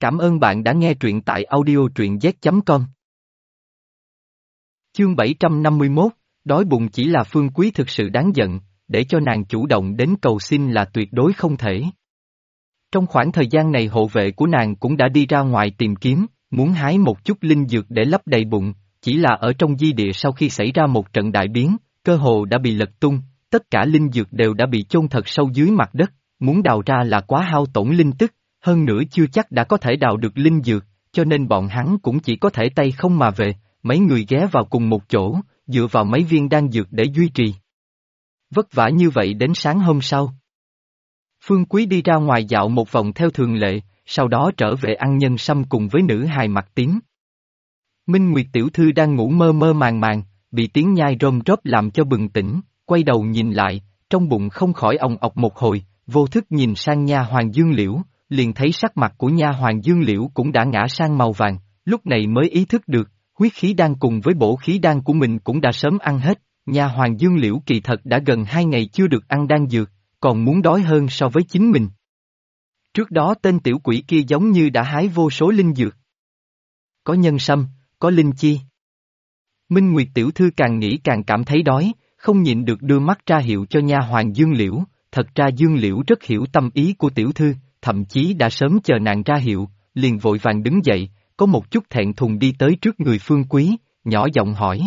Cảm ơn bạn đã nghe truyện tại audio truyện z.com. Chương 751, đói bụng chỉ là Phương Quý thực sự đáng giận, để cho nàng chủ động đến cầu xin là tuyệt đối không thể. Trong khoảng thời gian này hộ vệ của nàng cũng đã đi ra ngoài tìm kiếm, muốn hái một chút linh dược để lấp đầy bụng, chỉ là ở trong di địa sau khi xảy ra một trận đại biến, cơ hồ đã bị lật tung, tất cả linh dược đều đã bị chôn thật sâu dưới mặt đất, muốn đào ra là quá hao tổn linh tức, hơn nữa chưa chắc đã có thể đào được linh dược, cho nên bọn hắn cũng chỉ có thể tay không mà về, mấy người ghé vào cùng một chỗ, dựa vào mấy viên đan dược để duy trì. Vất vả như vậy đến sáng hôm sau. Phương Quý đi ra ngoài dạo một vòng theo thường lệ, sau đó trở về ăn nhân sâm cùng với nữ hài mặt tím. Minh Nguyệt tiểu thư đang ngủ mơ mơ màng màng, bị tiếng nhai rôm rốp làm cho bừng tỉnh, quay đầu nhìn lại, trong bụng không khỏi ong ọc một hồi, vô thức nhìn sang nha hoàng Dương Liễu, liền thấy sắc mặt của nha hoàng Dương Liễu cũng đã ngã sang màu vàng, lúc này mới ý thức được, huyết khí đan cùng với bổ khí đan của mình cũng đã sớm ăn hết, nha hoàng Dương Liễu kỳ thật đã gần 2 ngày chưa được ăn đan dược, còn muốn đói hơn so với chính mình. Trước đó tên tiểu quỷ kia giống như đã hái vô số linh dược. Có nhân sâm, có linh chi. Minh Nguyệt tiểu thư càng nghĩ càng cảm thấy đói, không nhịn được đưa mắt ra hiệu cho nha hoàng Dương Liễu, thật ra Dương Liễu rất hiểu tâm ý của tiểu thư, thậm chí đã sớm chờ nàng ra hiệu, liền vội vàng đứng dậy, có một chút thẹn thùng đi tới trước người Phương Quý, nhỏ giọng hỏi.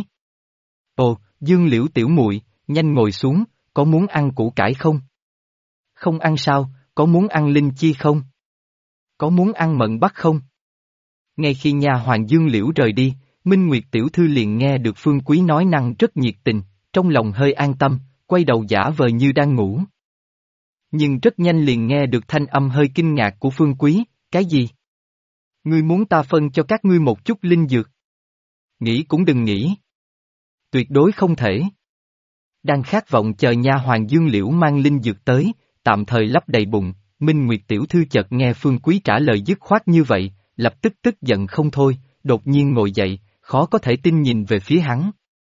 Ồ, Dương Liễu tiểu muội, nhanh ngồi xuống, có muốn ăn củ cải không? Không ăn sao, có muốn ăn linh chi không? Có muốn ăn mận bắc không? Ngay khi nha hoàng Dương Liễu rời đi, Minh Nguyệt tiểu thư liền nghe được Phương Quý nói năng rất nhiệt tình, trong lòng hơi an tâm, quay đầu giả vờ như đang ngủ. Nhưng rất nhanh liền nghe được thanh âm hơi kinh ngạc của Phương Quý, cái gì? Ngươi muốn ta phân cho các ngươi một chút linh dược? Nghĩ cũng đừng nghĩ. Tuyệt đối không thể. Đang khát vọng chờ nha hoàng Dương Liễu mang linh dược tới, tạm thời lấp đầy bụng, Minh Nguyệt tiểu thư chợt nghe Phương Quý trả lời dứt khoát như vậy, lập tức tức giận không thôi, đột nhiên ngồi dậy, khó có thể tin nhìn về phía hắn.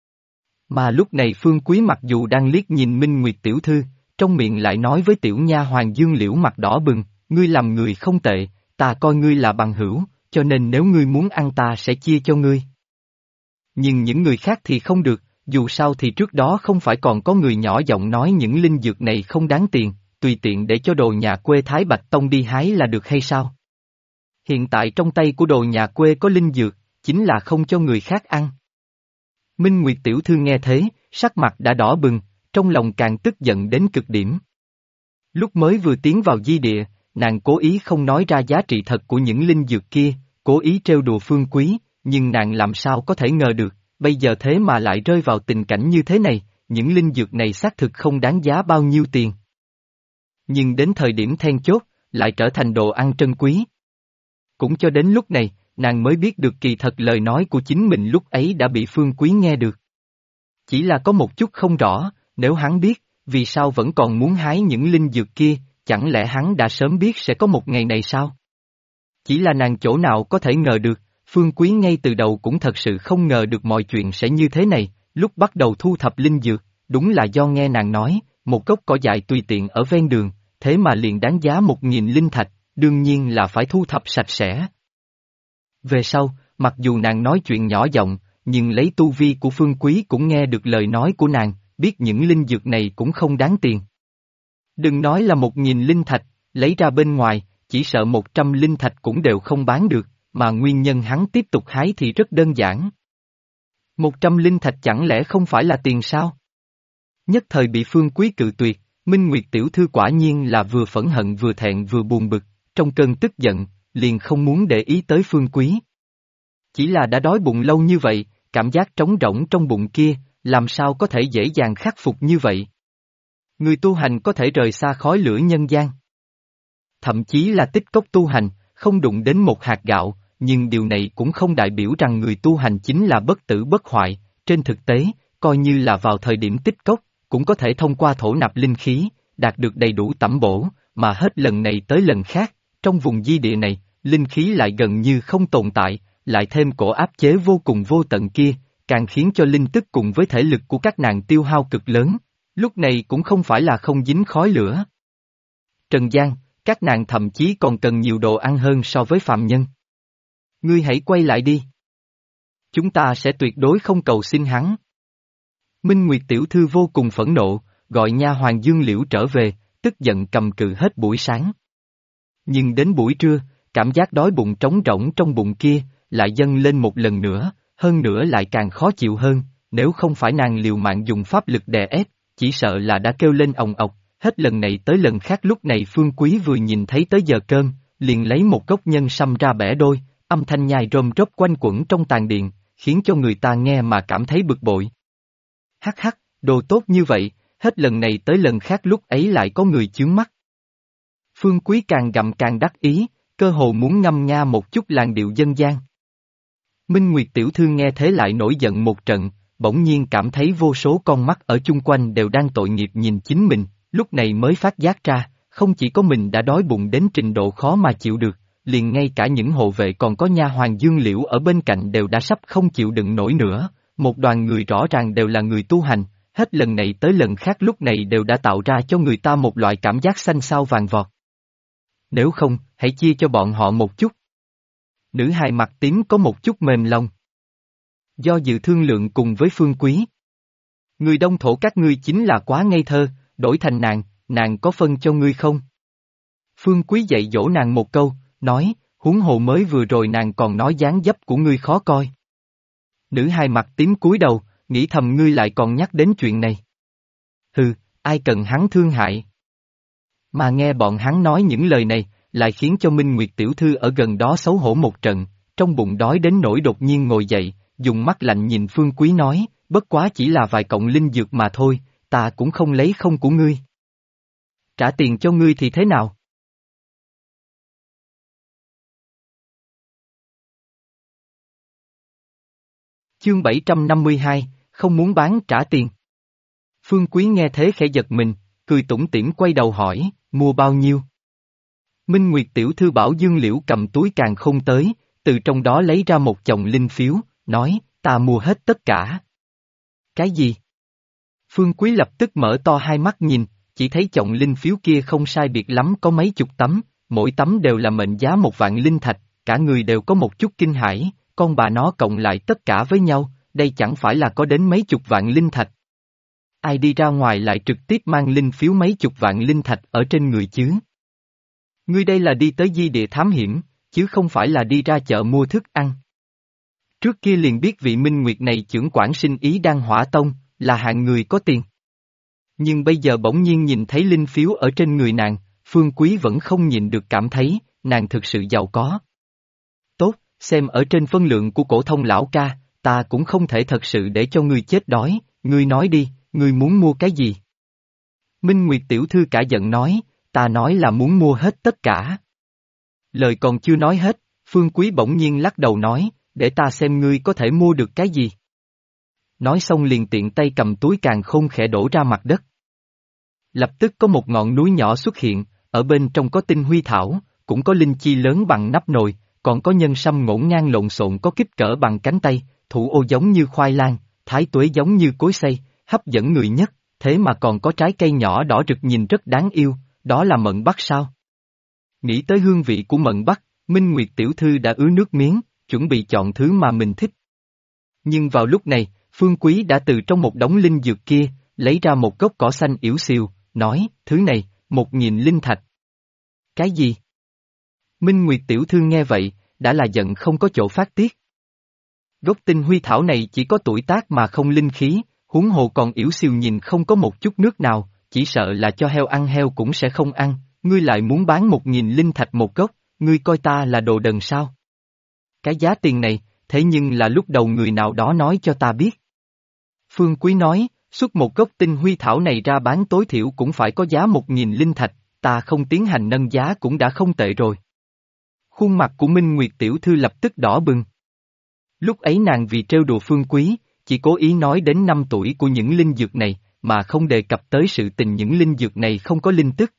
Mà lúc này Phương Quý mặc dù đang liếc nhìn Minh Nguyệt tiểu thư, trong miệng lại nói với tiểu nha hoàng Dương Liễu mặt đỏ bừng, ngươi làm người không tệ, ta coi ngươi là bằng hữu, cho nên nếu ngươi muốn ăn ta sẽ chia cho ngươi. Nhưng những người khác thì không được, dù sao thì trước đó không phải còn có người nhỏ giọng nói những linh dược này không đáng tiền, tùy tiện để cho đồ nhà quê Thái Bạch Tông đi hái là được hay sao? Hiện tại trong tay của đồ nhà quê có linh dược, chính là không cho người khác ăn. Minh Nguyệt tiểu thư nghe thế, sắc mặt đã đỏ bừng, trong lòng càng tức giận đến cực điểm. Lúc mới vừa tiến vào di địa, nàng cố ý không nói ra giá trị thật của những linh dược kia, cố ý trêu đùa Phương Quý, nhưng nàng làm sao có thể ngờ được, bây giờ thế mà lại rơi vào tình cảnh như thế này, những linh dược này xác thực không đáng giá bao nhiêu tiền. Nhưng đến thời điểm then chốt, lại trở thành đồ ăn trân quý. Cũng cho đến lúc này, nàng mới biết được kỳ thật lời nói của chính mình lúc ấy đã bị Phương Quý nghe được. Chỉ là có một chút không rõ, nếu hắn biết, vì sao vẫn còn muốn hái những linh dược kia, chẳng lẽ hắn đã sớm biết sẽ có một ngày này sao? Chỉ là nàng chỗ nào có thể ngờ được, Phương Quý ngay từ đầu cũng thật sự không ngờ được mọi chuyện sẽ như thế này, lúc bắt đầu thu thập linh dược, đúng là do nghe nàng nói, một gốc cỏ dại tùy tiện ở ven đường, thế mà liền đáng giá 1.000 linh thạch, đương nhiên là phải thu thập sạch sẽ. Về sau, mặc dù nàng nói chuyện nhỏ giọng, nhưng lấy tu vi của Phương Quý cũng nghe được lời nói của nàng, biết những linh dược này cũng không đáng tiền. Đừng nói là 1.000 linh thạch, lấy ra bên ngoài, chỉ sợ 100 linh thạch cũng đều không bán được, mà nguyên nhân hắn tiếp tục hái thì rất đơn giản. 100 linh thạch chẳng lẽ không phải là tiền sao? Nhất thời bị Phương Quý cự tuyệt, Minh Nguyệt tiểu thư quả nhiên là vừa phẫn hận vừa thẹn vừa buồn bực, trong cơn tức giận, liền không muốn để ý tới Phương Quý. Chỉ là đã đói bụng lâu như vậy, cảm giác trống rỗng trong bụng kia, làm sao có thể dễ dàng khắc phục như vậy? Người tu hành có thể rời xa khói lửa nhân gian. Thậm chí là tích cốc tu hành, không đụng đến một hạt gạo, nhưng điều này cũng không đại biểu rằng người tu hành chính là bất tử bất hoại, trên thực tế, coi như là vào thời điểm tích cốc, cũng có thể thông qua thổ nạp linh khí, đạt được đầy đủ tẩm bổ, mà hết lần này tới lần khác, trong vùng di địa này, linh khí lại gần như không tồn tại, lại thêm cổ áp chế vô cùng vô tận kia, càng khiến cho linh tức cùng với thể lực của các nàng tiêu hao cực lớn, lúc này cũng không phải là không dính khói lửa. Trần gian, các nàng thậm chí còn cần nhiều đồ ăn hơn so với phàm nhân. Ngươi hãy quay lại đi. Chúng ta sẽ tuyệt đối không cầu xin hắn. Minh Nguyệt tiểu thư vô cùng phẫn nộ, gọi nha hoàn Dương Liễu trở về, tức giận cầm cự hết buổi sáng. Nhưng đến buổi trưa, cảm giác đói bụng trống rỗng trong bụng kia, lại dâng lên một lần nữa, hơn nữa lại càng khó chịu hơn, nếu không phải nàng liều mạng dùng pháp lực đè ép, chỉ sợ là đã kêu lên ồng ọc, hết lần này tới lần khác. Lúc này Phương Quý vừa nhìn thấy tới giờ cơm, liền lấy một gốc nhân sâm ra bẻ đôi, âm thanh nhai rôm rốp quanh quẩn trong tàn điện, khiến cho người ta nghe mà cảm thấy bực bội. Hắc hắc, đồ tốt như vậy, hết lần này tới lần khác lúc ấy lại có người chướng mắt. Phương Quý càng gặm càng đắc ý, cơ hồ muốn ngâm nga một chút làn điệu dân gian. Minh Nguyệt tiểu thư nghe thế lại nổi giận một trận, bỗng nhiên cảm thấy vô số con mắt ở chung quanh đều đang tội nghiệp nhìn chính mình, lúc này mới phát giác ra, không chỉ có mình đã đói bụng đến trình độ khó mà chịu được, liền ngay cả những hộ vệ còn có nha hoàn Dương Liễu ở bên cạnh đều đã sắp không chịu đựng nổi nữa, một đoàn người rõ ràng đều là người tu hành, hết lần này tới lần khác lúc này đều đã tạo ra cho người ta một loại cảm giác xanh xao vàng vọt. Nếu không, hãy chia cho bọn họ một chút. Nữ hài mặt tím có một chút mềm lòng. Do dự thương lượng cùng với Phương Quý. Người Đông Thổ các ngươi chính là quá ngây thơ, đổi thành nàng có phân cho ngươi không? Phương Quý dạy dỗ nàng một câu, nói, huống hồ mới vừa rồi nàng còn nói dáng dấp của ngươi khó coi. Nữ hài mặt tím cúi đầu, nghĩ thầm ngươi lại còn nhắc đến chuyện này. Hừ, ai cần hắn thương hại. Mà nghe bọn hắn nói những lời này, lại khiến cho Minh Nguyệt tiểu thư ở gần đó xấu hổ một trận, trong bụng đói đến nỗi đột nhiên ngồi dậy, dùng mắt lạnh nhìn Phương Quý nói, bất quá chỉ là vài cọng linh dược mà thôi, ta cũng không lấy không của ngươi. Trả tiền cho ngươi thì thế nào? Chương 752, không muốn bán trả tiền. Phương Quý nghe thế khẽ giật mình, cười tủm tỉm quay đầu hỏi, mua bao nhiêu? Minh Nguyệt tiểu thư bảo Dương Liễu cầm túi càn khôn tới, từ trong đó lấy ra một chồng linh phiếu, nói, ta mua hết tất cả. Cái gì? Phương Quý lập tức mở to hai mắt nhìn, chỉ thấy chồng linh phiếu kia không sai biệt lắm có mấy chục tấm, mỗi tấm đều là mệnh giá 1.000 linh thạch, cả người đều có một chút kinh hãi, con bà nó cộng lại tất cả với nhau, đây chẳng phải là có đến mấy chục vạn linh thạch. Ai đi ra ngoài lại trực tiếp mang linh phiếu mấy chục vạn linh thạch ở trên người chứ? Ngươi đây là đi tới di địa thám hiểm, chứ không phải là đi ra chợ mua thức ăn. Trước kia liền biết vị Minh Nguyệt này chưởng quản sinh ý Đan Hỏa Tông, là hạng người có tiền. Nhưng bây giờ bỗng nhiên nhìn thấy linh phiếu ở trên người nàng, Phương Quý vẫn không nhìn được cảm thấy, nàng thực sự giàu có. Tốt, xem ở trên phân lượng của cổ thông lão ca, ta cũng không thể thật sự để cho ngươi chết đói, ngươi nói đi, ngươi muốn mua cái gì? Minh Nguyệt tiểu thư cả giận nói, ta nói là muốn mua hết tất cả. Lời còn chưa nói hết, Phương Quý bỗng nhiên lắc đầu nói, để ta xem ngươi có thể mua được cái gì. Nói xong liền tiện tay cầm túi càn khôn khẽ đổ ra mặt đất. Lập tức có một ngọn núi nhỏ xuất hiện, ở bên trong có tinh huy thảo, cũng có linh chi lớn bằng nắp nồi, còn có nhân sâm ngổn ngang lộn xộn có kích cỡ bằng cánh tay, thủ ô giống như khoai lang, thái tuế giống như cối xay, hấp dẫn người nhất, thế mà còn có trái cây nhỏ đỏ rực nhìn rất đáng yêu, đó là mận bắc sao? Nghĩ tới hương vị của mận bắc, Minh Nguyệt tiểu thư đã ứa nước miếng, chuẩn bị chọn thứ mà mình thích. Nhưng vào lúc này, Phương Quý đã từ trong một đống linh dược kia, lấy ra một gốc cỏ xanh yểu xìu, nói, thứ này, 1.000 linh thạch. Cái gì? Minh Nguyệt tiểu thư nghe vậy, đã là giận không có chỗ phát tiết. Gốc tinh huy thảo này chỉ có tuổi tác mà không linh khí, huống hồ còn yểu xìu nhìn không có một chút nước nào, chỉ sợ là cho heo ăn heo cũng sẽ không ăn, ngươi lại muốn bán 1.000 linh thạch một gốc, ngươi coi ta là đồ đần sao? Cái giá tiền này, thế nhưng là lúc đầu người nào đó nói cho ta biết. Phương Quý nói, xuất một gốc tinh huy thảo này ra bán tối thiểu cũng phải có giá 1.000 linh thạch, ta không tiến hành nâng giá cũng đã không tệ rồi. Khuôn mặt của Minh Nguyệt tiểu thư lập tức đỏ bừng. Lúc ấy nàng vì trêu đùa Phương Quý, chỉ cố ý nói đến 5 tuổi của những linh dược này, mà không đề cập tới sự tình những linh dược này không có linh tức.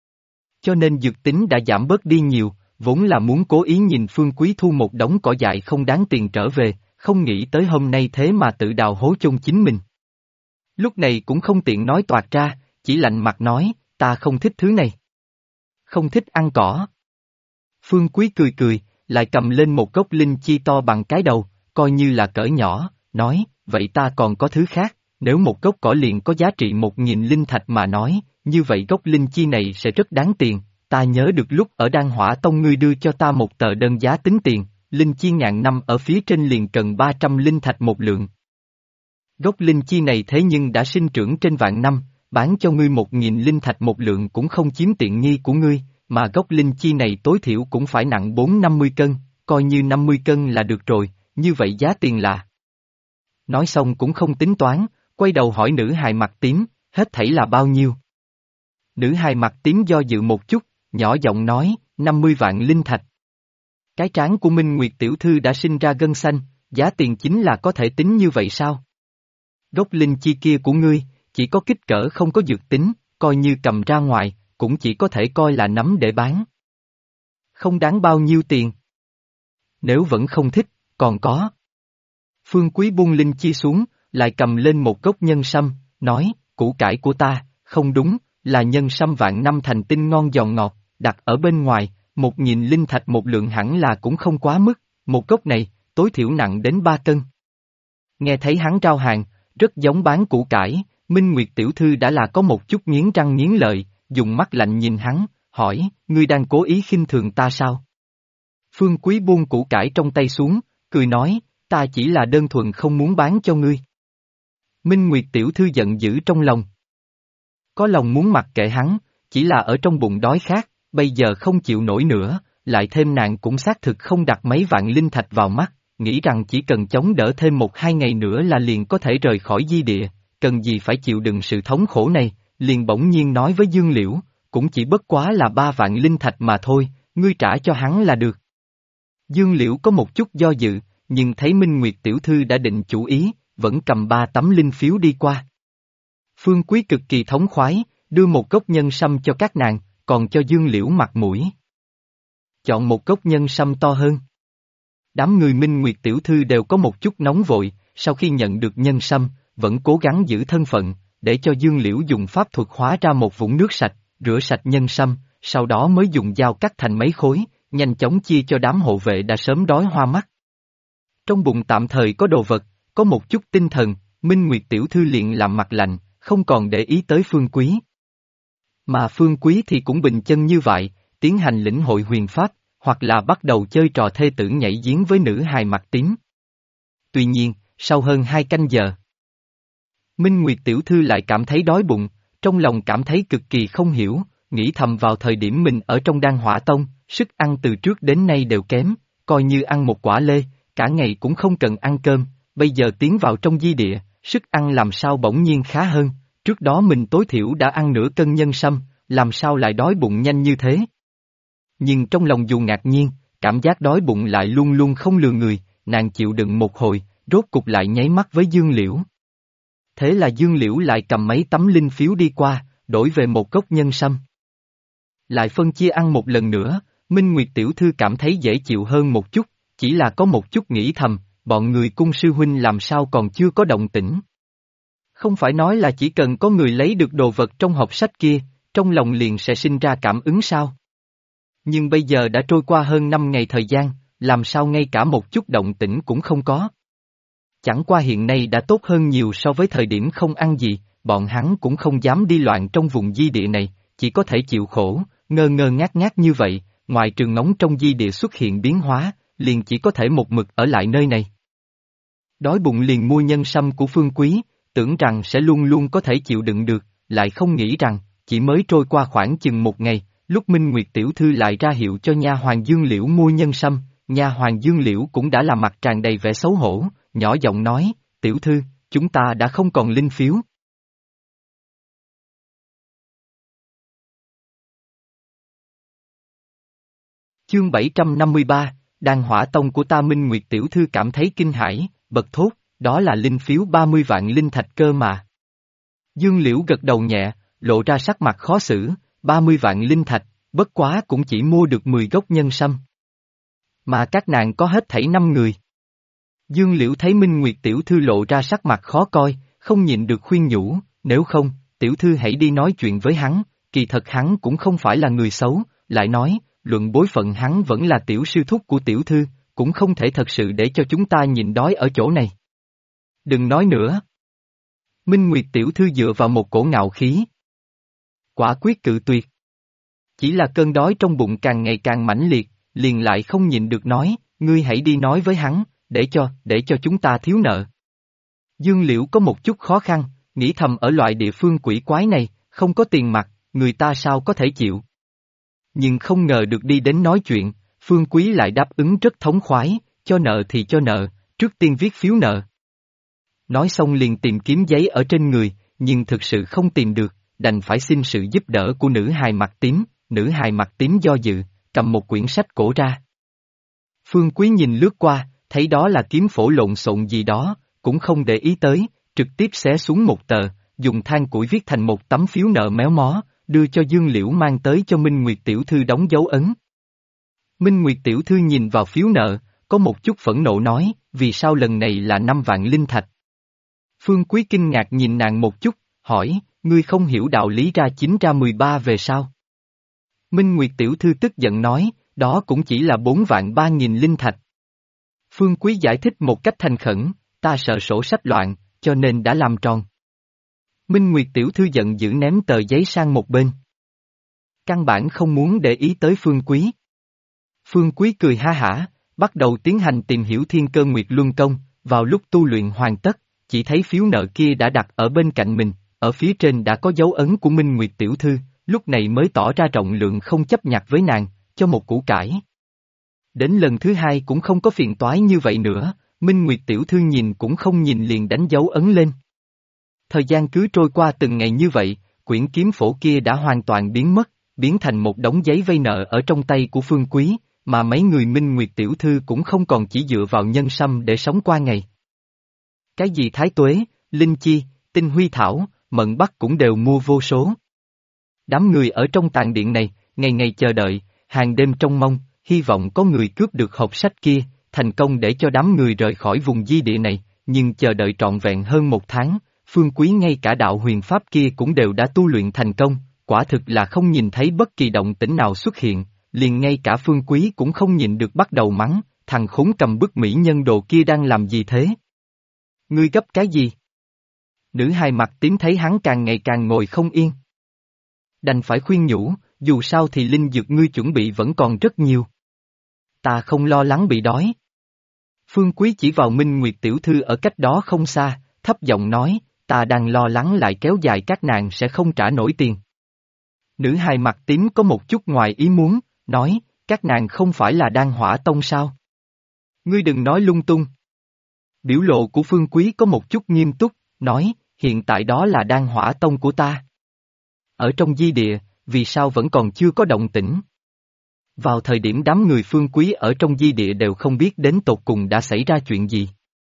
Cho nên dược tính đã giảm bớt đi nhiều, vốn là muốn cố ý nhìn Phương Quý thu một đống cỏ dại không đáng tiền trở về, không nghĩ tới hôm nay thế mà tự đào hố chôn chính mình. Lúc này cũng không tiện nói toạc ra, chỉ lạnh mặt nói, ta không thích thứ này. Không thích ăn cỏ. Phương Quý cười cười, lại cầm lên một gốc linh chi to bằng cái đầu, coi như là cỡ nhỏ, nói, vậy ta còn có thứ khác, nếu một gốc cỏ liền có giá trị 1.000 linh thạch mà nói, như vậy gốc linh chi này sẽ rất đáng tiền, ta nhớ được lúc ở Đan Hỏa Tông ngươi đưa cho ta một tờ đơn giá tính tiền, linh chi ngàn năm ở phía trên liền cần 300 linh thạch một lượng. Gốc linh chi này thế nhưng đã sinh trưởng trên vạn năm, bán cho ngươi 1.000 linh thạch một lượng cũng không chiếm tiện nghi của ngươi, mà gốc linh chi này tối thiểu cũng phải nặng 4-50 cân, coi như 50 cân là được rồi, như vậy giá tiền là. Nói xong cũng không tính toán, quay đầu hỏi nữ hài mặt tím, hết thảy là bao nhiêu? Nữ hài mặt tím do dự một chút, nhỏ giọng nói, 50 vạn linh thạch. Cái trán của Minh Nguyệt tiểu thư đã sinh ra gân xanh, giá tiền chính là có thể tính như vậy sao? Gốc linh chi kia của ngươi, chỉ có kích cỡ không có dược tính, coi như cầm ra ngoài, cũng chỉ có thể coi là nắm để bán. Không đáng bao nhiêu tiền. Nếu vẫn không thích, còn có. Phương Quý buông linh chi xuống, lại cầm lên một gốc nhân sâm, nói, củ cải của ta, không đúng, là nhân sâm vạn năm thành tinh ngon giòn ngọt, đặt ở bên ngoài, 1.000 linh thạch một lượng hẳn là cũng không quá mức, một gốc này, tối thiểu nặng đến 3 cân. Nghe thấy hắn trao hàng, rất giống bán củ cải, Minh Nguyệt tiểu thư đã là có một chút nghiến răng nghiến lợi, dùng mắt lạnh nhìn hắn, hỏi, ngươi đang cố ý khinh thường ta sao? Phương Quý buông củ cải trong tay xuống, cười nói, ta chỉ là đơn thuần không muốn bán cho ngươi. Minh Nguyệt tiểu thư giận dữ trong lòng. Có lòng muốn mặc kệ hắn, chỉ là ở trong bụng đói khát, bây giờ không chịu nổi nữa, lại thêm nàng cũng xác thực không đặt mấy vạn linh thạch vào mắt, nghĩ rằng chỉ cần chống đỡ thêm 1-2 ngày nữa là liền có thể rời khỏi di địa, cần gì phải chịu đựng sự thống khổ này, liền bỗng nhiên nói với Dương Liễu, cũng chỉ bất quá là 3 vạn linh thạch mà thôi, ngươi trả cho hắn là được. Dương Liễu có một chút do dự, nhưng thấy Minh Nguyệt tiểu thư đã định chủ ý, vẫn cầm 3 tấm linh phiếu đi qua. Phương Quý cực kỳ thống khoái, đưa một gốc nhân sâm cho các nàng, còn cho Dương Liễu mặt mũi. Chọn một gốc nhân sâm to hơn. Đám người Minh Nguyệt tiểu thư đều có một chút nóng vội, sau khi nhận được nhân sâm, vẫn cố gắng giữ thân phận, để cho Dương Liễu dùng pháp thuật hóa ra một vũng nước sạch, rửa sạch nhân sâm, sau đó mới dùng dao cắt thành mấy khối, nhanh chóng chia cho đám hộ vệ đã sớm đói hoa mắt. Trong bụng tạm thời có đồ vật, có một chút tinh thần, Minh Nguyệt tiểu thư liền làm mặt lạnh, không còn để ý tới Phương Quý. Mà Phương Quý thì cũng bình chân như vậy, tiến hành lĩnh hội huyền pháp, hoặc là bắt đầu chơi trò thê tử nhảy giếng với nữ hài mặt tím. Tuy nhiên, sau hơn 2 canh giờ, Minh Nguyệt tiểu thư lại cảm thấy đói bụng, trong lòng cảm thấy cực kỳ không hiểu, nghĩ thầm vào thời điểm mình ở trong Đan Hỏa Tông, sức ăn từ trước đến nay đều kém, coi như ăn một quả lê, cả ngày cũng không cần ăn cơm, bây giờ tiến vào trong di địa, sức ăn làm sao bỗng nhiên khá hơn, trước đó mình tối thiểu đã ăn nửa cân nhân sâm, làm sao lại đói bụng nhanh như thế. Nhưng trong lòng dù ngạc nhiên, cảm giác đói bụng lại luôn luôn không lừa người, nàng chịu đựng một hồi, rốt cục lại nháy mắt với Dương Liễu. Thế là Dương Liễu lại cầm mấy tấm linh phiếu đi qua, đổi về một gốc nhân sâm. Lại phân chia ăn một lần nữa, Minh Nguyệt tiểu thư cảm thấy dễ chịu hơn một chút, chỉ là có một chút nghĩ thầm, bọn người cung sư huynh làm sao còn chưa có động tĩnh. Không phải nói là chỉ cần có người lấy được đồ vật trong hộp sách kia, trong lòng liền sẽ sinh ra cảm ứng sao? Nhưng bây giờ đã trôi qua hơn 5 ngày thời gian, làm sao ngay cả một chút động tĩnh cũng không có. Chẳng qua hiện nay đã tốt hơn nhiều so với thời điểm không ăn gì, bọn hắn cũng không dám đi loạn trong vùng di địa này, chỉ có thể chịu khổ, ngơ ngơ ngác ngác như vậy, ngoài trường ngóng trong di địa xuất hiện biến hóa, liền chỉ có thể một mực ở lại nơi này. Đói bụng liền mua nhân sâm của Phương Quý, tưởng rằng sẽ luôn luôn có thể chịu đựng được, lại không nghĩ rằng, chỉ mới trôi qua khoảng chừng 1 ngày, lúc Minh Nguyệt tiểu thư lại ra hiệu cho nha hoàng Dương Liễu mua nhân sâm, nha hoàng Dương Liễu cũng đã là mặt tràn đầy vẻ xấu hổ, nhỏ giọng nói, tiểu thư, chúng ta đã không còn linh phiếu. Chương 753, Đan Hỏa Tông của ta. Minh Nguyệt tiểu thư cảm thấy kinh hãi, bật thốt, đó là linh phiếu 30 vạn linh thạch cơ mà. Dương Liễu gật đầu nhẹ, lộ ra sắc mặt khó xử, 30 vạn linh thạch, bất quá cũng chỉ mua được 10 gốc nhân sâm. Mà các nàng có hết thảy 5 người. Dương Liễu thấy Minh Nguyệt tiểu thư lộ ra sắc mặt khó coi, không nhịn được khuyên nhủ, nếu không, tiểu thư hãy đi nói chuyện với hắn, kỳ thật hắn cũng không phải là người xấu, lại nói, luận bối phận hắn vẫn là tiểu sư thúc của tiểu thư, cũng không thể thật sự để cho chúng ta nhịn đói ở chỗ này. Đừng nói nữa. Minh Nguyệt tiểu thư dựa vào một cổ ngạo khí. Quả quyết cự tuyệt. Chỉ là cơn đói trong bụng càng ngày càng mãnh liệt, liền lại không nhịn được nói, ngươi hãy đi nói với hắn, để cho chúng ta thiếu nợ. Dương Liễu có một chút khó khăn, nghĩ thầm ở loại địa phương quỷ quái này, không có tiền mặt, người ta sao có thể chịu. Nhưng không ngờ được đi đến nói chuyện, Phương Quý lại đáp ứng rất thống khoái, cho nợ thì cho nợ, trước tiên viết phiếu nợ. Nói xong liền tìm kiếm giấy ở trên người, nhưng thực sự không tìm được, đành phải xin sự giúp đỡ của nữ hài mặt tím, nữ hài mặt tím do dự, cầm một quyển sách cổ ra. Phương Quý nhìn lướt qua, thấy đó là kiếm phổ lộn xộn gì đó, cũng không để ý tới, trực tiếp xé xuống một tờ, dùng than củi viết thành một tấm phiếu nợ méo mó, đưa cho Dương Liễu mang tới cho Minh Nguyệt tiểu thư đóng dấu ấn. Minh Nguyệt tiểu thư nhìn vào phiếu nợ, có một chút phẫn nộ nói, vì sao lần này là 5 vạn linh thạch. Phương Quý kinh ngạc nhìn nàng một chút, hỏi, ngươi không hiểu đạo lý ra 9 ra 13 về sao? Minh Nguyệt tiểu thư tức giận nói, đó cũng chỉ là 4 vạn 3 nghìn linh thạch. Phương Quý giải thích một cách thành khẩn, ta sợ sổ sách loạn, cho nên đã làm tròn. Minh Nguyệt tiểu thư giận dữ ném tờ giấy sang một bên. Căn bản không muốn để ý tới Phương Quý. Phương Quý cười ha hả, bắt đầu tiến hành tìm hiểu Thiên Cơ Nguyệt Luân Công, vào lúc tu luyện hoàn tất, chỉ thấy phiếu nợ kia đã đặt ở bên cạnh mình, ở phía trên đã có dấu ấn của Minh Nguyệt tiểu thư, lúc này mới tỏ ra rộng lượng không chấp nhặt với nàng, cho một củ cải. Đến lần thứ hai cũng không có phiền toái như vậy nữa, Minh Nguyệt tiểu thư nhìn cũng không nhìn liền đánh dấu ấn lên. Thời gian cứ trôi qua từng ngày như vậy, quyển kiếm phổ kia đã hoàn toàn biến mất, biến thành một đống giấy vay nợ ở trong tay của Phương Quý, mà mấy người Minh Nguyệt tiểu thư cũng không còn chỉ dựa vào nhân sâm để sống qua ngày. Cái gì thái tuế, linh chi, tinh huy thảo, mận bắc cũng đều mua vô số. Đám người ở trong tàng điện này, ngày ngày chờ đợi, hàng đêm trông mong, hy vọng có người cướp được hộp sách kia, thành công để cho đám người rời khỏi vùng di địa này, nhưng chờ đợi trọn vẹn hơn 1 tháng, Phương Quý ngay cả đạo huyền pháp kia cũng đều đã tu luyện thành công, quả thực là không nhìn thấy bất kỳ động tĩnh nào xuất hiện, liền ngay cả Phương Quý cũng không nhịn được bắt đầu mắng, thằng khốn cầm bức mỹ nhân đồ kia đang làm gì thế? Ngươi gấp cái gì? Nữ hài mặt tím thấy hắn càng ngày càng ngồi không yên. Đành phải khuyên nhủ, dù sao thì linh dược ngươi chuẩn bị vẫn còn rất nhiều. Ta không lo lắng bị đói. Phương Quý chỉ vào Minh Nguyệt tiểu thư ở cách đó không xa, thấp giọng nói, ta đang lo lắng lại kéo dài các nàng sẽ không trả nổi tiền. Nữ hài mặt tím có một chút ngoài ý muốn, nói, các nàng không phải là Đan Hỏa Tông sao? Ngươi đừng nói lung tung. Biểu lộ của Phương Quý có một chút nghiêm túc, nói, hiện tại đó là Đan Hỏa Tông của ta. Ở trong di địa, vì sao vẫn còn chưa có động tĩnh? Vào thời điểm đám người Phương Quý ở trong di địa đều không biết đến tột cùng đã xảy ra chuyện gì.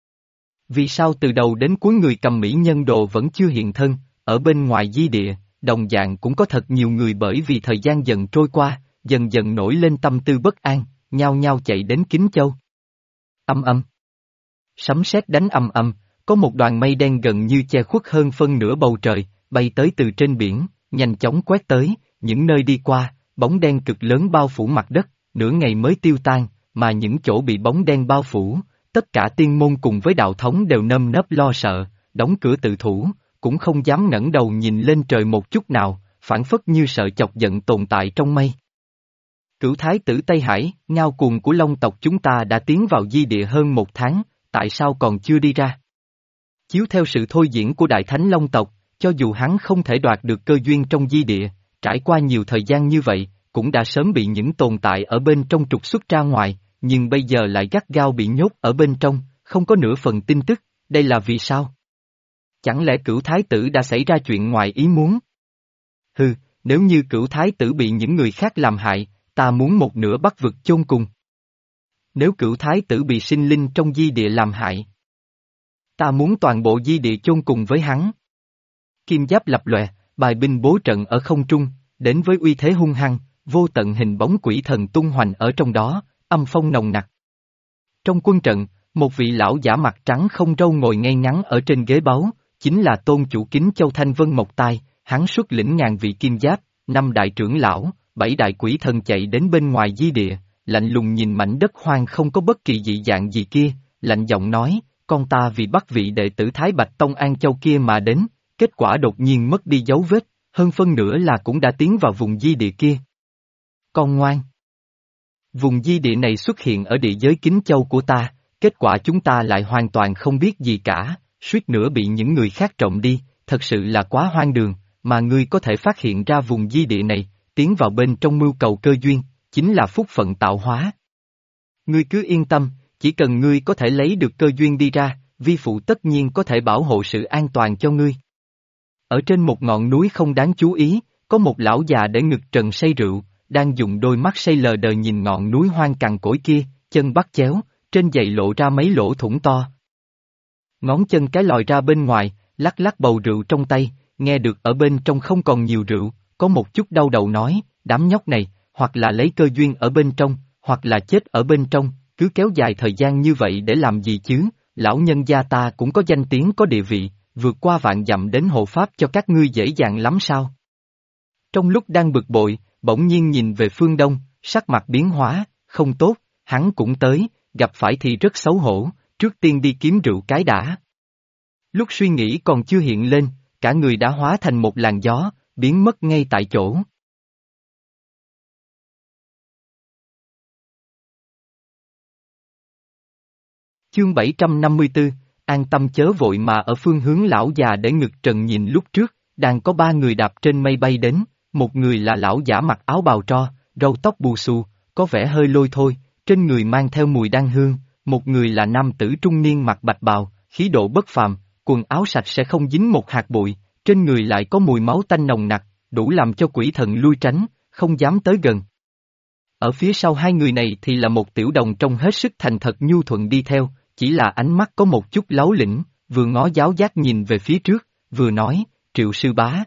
Vì sao từ đầu đến cuối người cầm mỹ nhân đồ vẫn chưa hiện thân, ở bên ngoài di địa, đồng dạng cũng có thật nhiều người bởi vì thời gian dần trôi qua, dần dần nổi lên tâm tư bất an, nhao nhao chạy đến Kính Châu. Âm âm. Sấm sét đánh ầm ầm, có một đoàn mây đen gần như che khuất hơn phân nửa bầu trời, bay tới từ trên biển, nhanh chóng quét tới, những nơi đi qua, bóng đen cực lớn bao phủ mặt đất, nửa ngày mới tiêu tan, mà những chỗ bị bóng đen bao phủ, tất cả tiên môn cùng với đạo thống đều nơm nớp lo sợ, đóng cửa tự thủ, cũng không dám ngẩng đầu nhìn lên trời một chút nào, phảng phất như sợ chọc giận tồn tại trong mây. Cửu thái tử Tây Hải, ngao cuồng của Long tộc chúng ta đã tiến vào di địa hơn 1 tháng, tại sao còn chưa đi ra? Chiếu theo sự thôi diễn của Đại Thánh Long tộc, cho dù hắn không thể đoạt được cơ duyên trong di địa, trải qua nhiều thời gian như vậy, cũng đã sớm bị những tồn tại ở bên trong trục xuất ra ngoài, nhưng bây giờ lại gắt gao bị nhốt ở bên trong, không có nửa phần tin tức, đây là vì sao? Chẳng lẽ cửu thái tử đã xảy ra chuyện ngoài ý muốn? Hừ, nếu như cửu thái tử bị những người khác làm hại, ta muốn một nửa bắc vực chôn cùng. Nếu cửu thái tử bị sinh linh trong di địa làm hại, ta muốn toàn bộ di địa chôn cùng với hắn. Kim giáp lập lòe, bài binh bố trận ở không trung, đến với uy thế hung hăng, vô tận hình bóng quỷ thần tung hoành ở trong đó, âm phong nồng nặc. Trong quân trận, một vị lão giả mặt trắng không râu ngồi ngay ngắn ở trên ghế báu, chính là tôn chủ Kính Châu Thanh Vân Mộc Tai, hắn xuất lĩnh ngàn vị kim giáp, 5 đại trưởng lão, 7 đại quỷ thần chạy đến bên ngoài di địa, lạnh lùng nhìn mảnh đất hoang không có bất kỳ dị dạng gì kia, lạnh giọng nói, con ta vì bắt vị đệ tử Thái Bạch Tông An Châu kia mà đến, kết quả đột nhiên mất đi dấu vết, hơn phân nửa là cũng đã tiến vào vùng di địa kia. Con ngoan! Vùng di địa này xuất hiện ở địa giới Kính Châu của ta, kết quả chúng ta lại hoàn toàn không biết gì cả, suýt nữa bị những người khác trộm đi, thật sự là quá hoang đường, mà ngươi có thể phát hiện ra vùng di địa này, tiến vào bên trong mưu cầu cơ duyên, chính là phúc phận tạo hóa. Ngươi cứ yên tâm, chỉ cần ngươi có thể lấy được cơ duyên đi ra, vi phụ tất nhiên có thể bảo hộ sự an toàn cho ngươi. Ở trên một ngọn núi không đáng chú ý, có một lão già để ngực trần say rượu, đang dùng đôi mắt say lờ đờ nhìn ngọn núi hoang cằn cỗi kia, chân bắt chéo, trên giày lộ ra mấy lỗ thủng to. Ngón chân cái lòi ra bên ngoài, lắc lắc bầu rượu trong tay, nghe được ở bên trong không còn nhiều rượu, có một chút đau đầu nói, đám nhóc này, hoặc là lấy cơ duyên ở bên trong, hoặc là chết ở bên trong, cứ kéo dài thời gian như vậy để làm gì chứ, lão nhân gia ta cũng có danh tiếng có địa vị, vượt qua vạn dặm đến hộ pháp cho các ngươi dễ dàng lắm sao? Trong lúc đang bực bội, bỗng nhiên nhìn về phương đông, sắc mặt biến hóa, không tốt, hắn cũng tới, gặp phải thì rất xấu hổ, trước tiên đi kiếm rượu cái đã. Lúc suy nghĩ còn chưa hiện lên, cả người đã hóa thành một làn gió, biến mất ngay tại chỗ. Chương 754, an tâm chớ vội mà ở phương hướng lão già để ngực trần nhìn lúc trước, đang có 3 người đạp trên mây bay đến, một người là lão giả mặc áo bào tro, râu tóc bù xù, có vẻ hơi lôi thôi, trên người mang theo mùi đan hương, một người là nam tử trung niên mặc bạch bào, khí độ bất phàm, quần áo sạch sẽ không dính một hạt bụi, trên người lại có mùi máu tanh nồng nặc, đủ làm cho quỷ thần lui tránh, không dám tới gần. Ở phía sau 2 người này thì là một tiểu đồng trông hết sức thành thật nhu thuận đi theo, chỉ là ánh mắt có một chút láu lĩnh, vừa ngó giáo giác nhìn về phía trước, vừa nói, Triệu sư bá.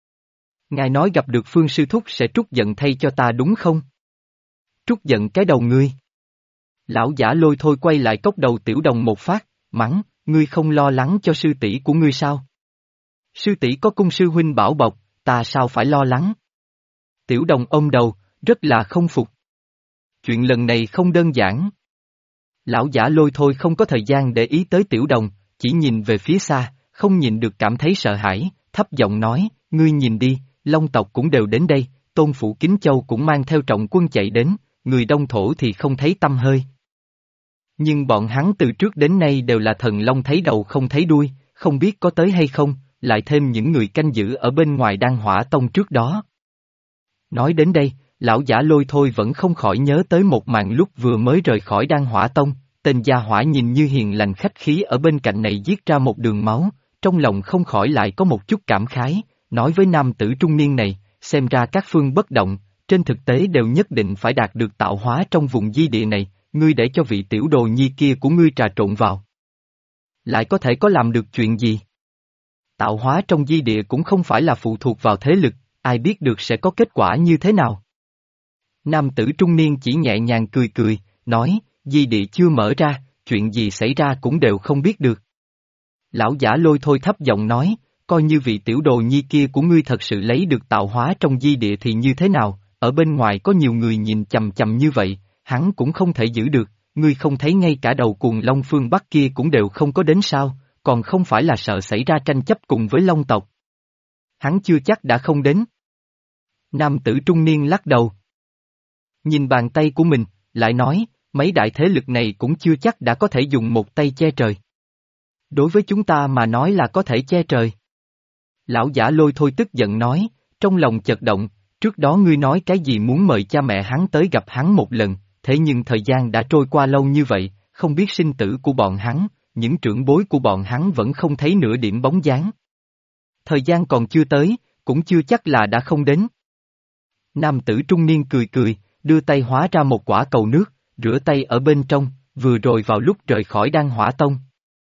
Ngài nói gặp được Phương sư thúc sẽ trút giận thay cho ta đúng không? Trút giận cái đầu ngươi. Lão giả lôi thôi quay lại cốc đầu tiểu đồng một phát, mắng, ngươi không lo lắng cho sư tỷ của ngươi sao? Sư tỷ có cung sư huynh bảo bọc, ta sao phải lo lắng? Tiểu đồng ôm đầu, rất là không phục. Chuyện lần này không đơn giản. Lão giả lôi thôi không có thời gian để ý tới tiểu đồng, chỉ nhìn về phía xa, không nhìn được cảm thấy sợ hãi, thấp giọng nói, ngươi nhìn đi, Long tộc cũng đều đến đây, Tôn phủ Kính Châu cũng mang theo trọng quân chạy đến, người Đông Thổ thì không thấy tăm hơi. Nhưng bọn hắn từ trước đến nay đều là thần long thấy đầu không thấy đuôi, không biết có tới hay không, lại thêm những người canh giữ ở bên ngoài Đan Hỏa Tông trước đó. Nói đến đây, lão giả lôi thôi vẫn không khỏi nhớ tới một màn lúc vừa mới rời khỏi Đan Hỏa Tông, tên gia hỏa nhìn như hiền lành khách khí ở bên cạnh này giết ra một đường máu, trong lòng không khỏi lại có một chút cảm khái, nói với nam tử trung niên này, xem ra các phương bất động, trên thực tế đều nhất định phải đạt được tạo hóa trong vùng di địa này, ngươi để cho vị tiểu đồ nhi kia của ngươi trà trộn vào. Lại có thể có làm được chuyện gì? Tạo hóa trong di địa cũng không phải là phụ thuộc vào thế lực, ai biết được sẽ có kết quả như thế nào. Nam tử trung niên chỉ nhẹ nhàng cười cười, nói, di địa chưa mở ra, chuyện gì xảy ra cũng đều không biết được. Lão giả lôi thôi thấp giọng nói, coi như vị tiểu đồ nhi kia của ngươi thật sự lấy được tạo hóa trong di địa thì như thế nào, ở bên ngoài có nhiều người nhìn chằm chằm như vậy, hắn cũng không thể giữ được, ngươi không thấy ngay cả đầu cuồng Long phương Bắc kia cũng đều không có đến sao, còn không phải là sợ xảy ra tranh chấp cùng với Long tộc. Hắn chưa chắc đã không đến. Nam tử trung niên lắc đầu. Nhìn bàn tay của mình, lại nói, mấy đại thế lực này cũng chưa chắc đã có thể dùng một tay che trời. Đối với chúng ta mà nói là có thể che trời. Lão giả lôi thôi tức giận nói, trong lòng chật động, trước đó ngươi nói cái gì muốn mời cha mẹ hắn tới gặp hắn một lần, thế nhưng thời gian đã trôi qua lâu như vậy, không biết sinh tử của bọn hắn, những trưởng bối của bọn hắn vẫn không thấy nửa điểm bóng dáng. Thời gian còn chưa tới, cũng chưa chắc là đã không đến. Nam tử trung niên cười cười, đưa tay hóa ra một quả cầu nước, rửa tay ở bên trong, vừa rồi vào lúc rời khỏi Đan Hỏa Tông.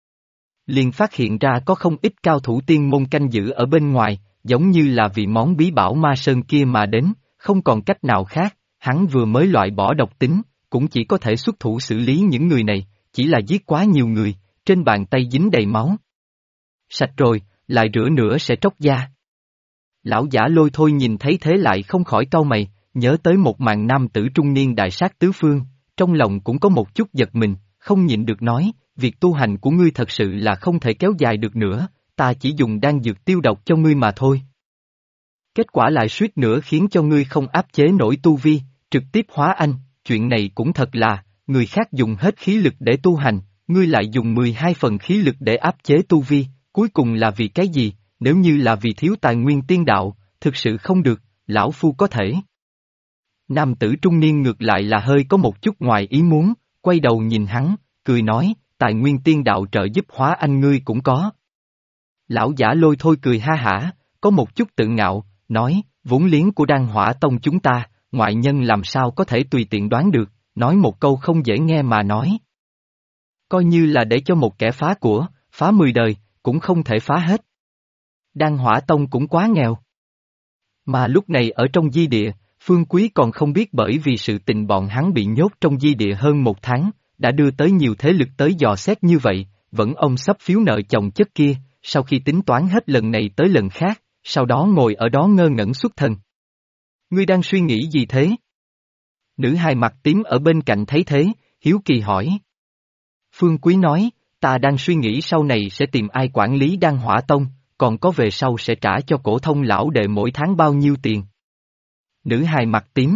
Liền phát hiện ra có không ít cao thủ tiên môn canh giữ ở bên ngoài, giống như là vì món bí bảo ma sơn kia mà đến, không còn cách nào khác, hắn vừa mới loại bỏ độc tính, cũng chỉ có thể xuất thủ xử lý những người này, chỉ là giết quá nhiều người, trên bàn tay dính đầy máu. Sạch rồi, lại rửa nữa sẽ tróc da. Lão giả lôi thôi nhìn thấy thế lại không khỏi cau mày, nhớ tới một màn nam tử trung niên đại sát tứ phương, trong lòng cũng có một chút giật mình, không nhịn được nói, việc tu hành của ngươi thật sự là không thể kéo dài được nữa, ta chỉ dùng đan dược tiêu độc cho ngươi mà thôi. Kết quả lại suýt nữa khiến cho ngươi không áp chế nổi tu vi, trực tiếp hóa anh, chuyện này cũng thật là, người khác dùng hết khí lực để tu hành, ngươi lại dùng 12 phần khí lực để áp chế tu vi, cuối cùng là vì cái gì, nếu như là vì thiếu tài nguyên tiên đạo, thực sự không được, lão phu có thể. Nam tử trung niên ngược lại là hơi có một chút ngoài ý muốn, quay đầu nhìn hắn, cười nói, tài nguyên tiên đạo trợ giúp hóa anh ngươi cũng có. Lão giả Lôi Thôi cười ha hả, có một chút tự ngạo, nói, vốn liếng của Đan Hỏa Tông chúng ta, ngoại nhân làm sao có thể tùy tiện đoán được, nói một câu không dễ nghe mà nói. Coi như là để cho một kẻ phá của, phá 10 đời, cũng không thể phá hết. Đan Hỏa Tông cũng quá nghèo. Mà lúc này ở trong di địa, Phương Quý còn không biết bởi vì sự tình bọn hắn bị nhốt trong di địa hơn 1 tháng, đã đưa tới nhiều thế lực tới dò xét như vậy, vẫn ông sắp phiếu nợ chồng chất kia, sau khi tính toán hết lần này tới lần khác, sau đó ngồi ở đó ngơ ngẩn xuất thần. Ngươi đang suy nghĩ gì thế? Nữ hài mặt tím ở bên cạnh thấy thế, hiếu kỳ hỏi. Phương Quý nói, ta đang suy nghĩ sau này sẽ tìm ai quản lý Đan Hỏa Tông, còn có về sau sẽ trả cho cổ thông lão đệ mỗi tháng bao nhiêu tiền. Nữ hài mặt tím.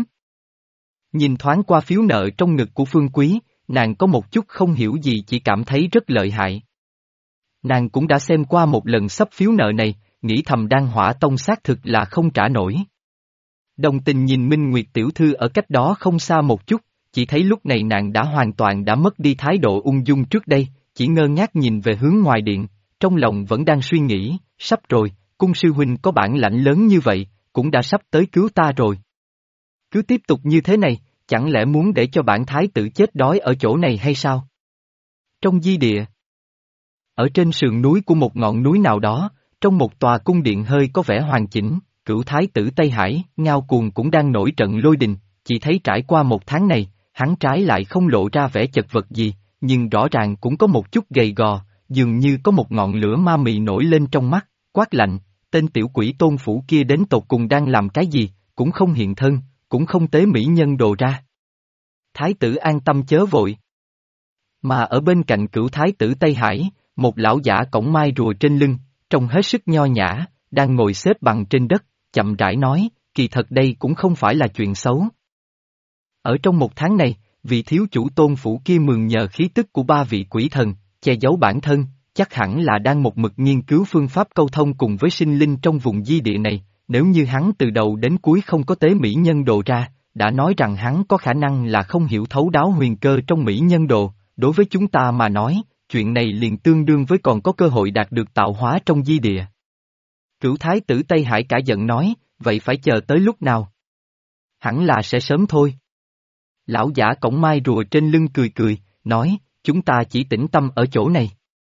Nhìn thoáng qua phiếu nợ trong ngực của Phương Quý, nàng có một chút không hiểu gì chỉ cảm thấy rất lợi hại. Nàng cũng đã xem qua một lần sắp phiếu nợ này, nghĩ thầm Đan Hỏa Tông xác thực là không trả nổi. Đồng tình nhìn Minh Nguyệt tiểu thư ở cách đó không xa một chút, chỉ thấy lúc này nàng đã hoàn toàn đã mất đi thái độ ung dung trước đây, chỉ ngơ ngác nhìn về hướng ngoài điện, trong lòng vẫn đang suy nghĩ, sắp rồi, cung sư huynh có bản lãnh lớn như vậy, cũng đã sắp tới cứu ta rồi. Cứ tiếp tục như thế này, chẳng lẽ muốn để cho bản thái tử chết đói ở chỗ này hay sao? Trong di địa, ở trên sườn núi của một ngọn núi nào đó, trong một tòa cung điện hơi có vẻ hoàn chỉnh, cửu thái tử Tây Hải, Ngao Cuồng cũng đang nổi trận lôi đình, chỉ thấy trải qua 1 tháng này, hắn trái lại không lộ ra vẻ chật vật gì, nhưng rõ ràng cũng có một chút gầy gò, dường như có một ngọn lửa ma mị nổi lên trong mắt, quát lạnh, tên tiểu quỷ Tôn Phủ kia đến tột cùng đang làm cái gì, cũng không hiện thân, cũng không tế mỹ nhân đồ ra. Thái tử an tâm chớ vội. Mà ở bên cạnh cửu thái tử Tây Hải, một lão giả cổng mai rùa trên lưng, trông hết sức nho nhã, đang ngồi xếp bằng trên đất, chậm rãi nói, kỳ thật đây cũng không phải là chuyện xấu. Ở trong 1 tháng này, vị thiếu chủ Tôn Phủ kia mượn nhờ khí tức của 3 vị quỷ thần, che giấu bản thân, chắc hẳn là đang một mực nghiên cứu phương pháp câu thông cùng với sinh linh trong vùng di địa này, nếu như hắn từ đầu đến cuối không có tế mỹ nhân đồ ra, đã nói rằng hắn có khả năng là không hiểu thấu đáo huyền cơ trong mỹ nhân đồ, đối với chúng ta mà nói, chuyện này liền tương đương với còn có cơ hội đạt được tạo hóa trong di địa. Cửu thái tử Tây Hải cả giận nói, vậy phải chờ tới lúc nào? Hẳn là sẽ sớm thôi. Lão giả cổng mai rùa trên lưng cười cười, nói, chúng ta chỉ tĩnh tâm ở chỗ này.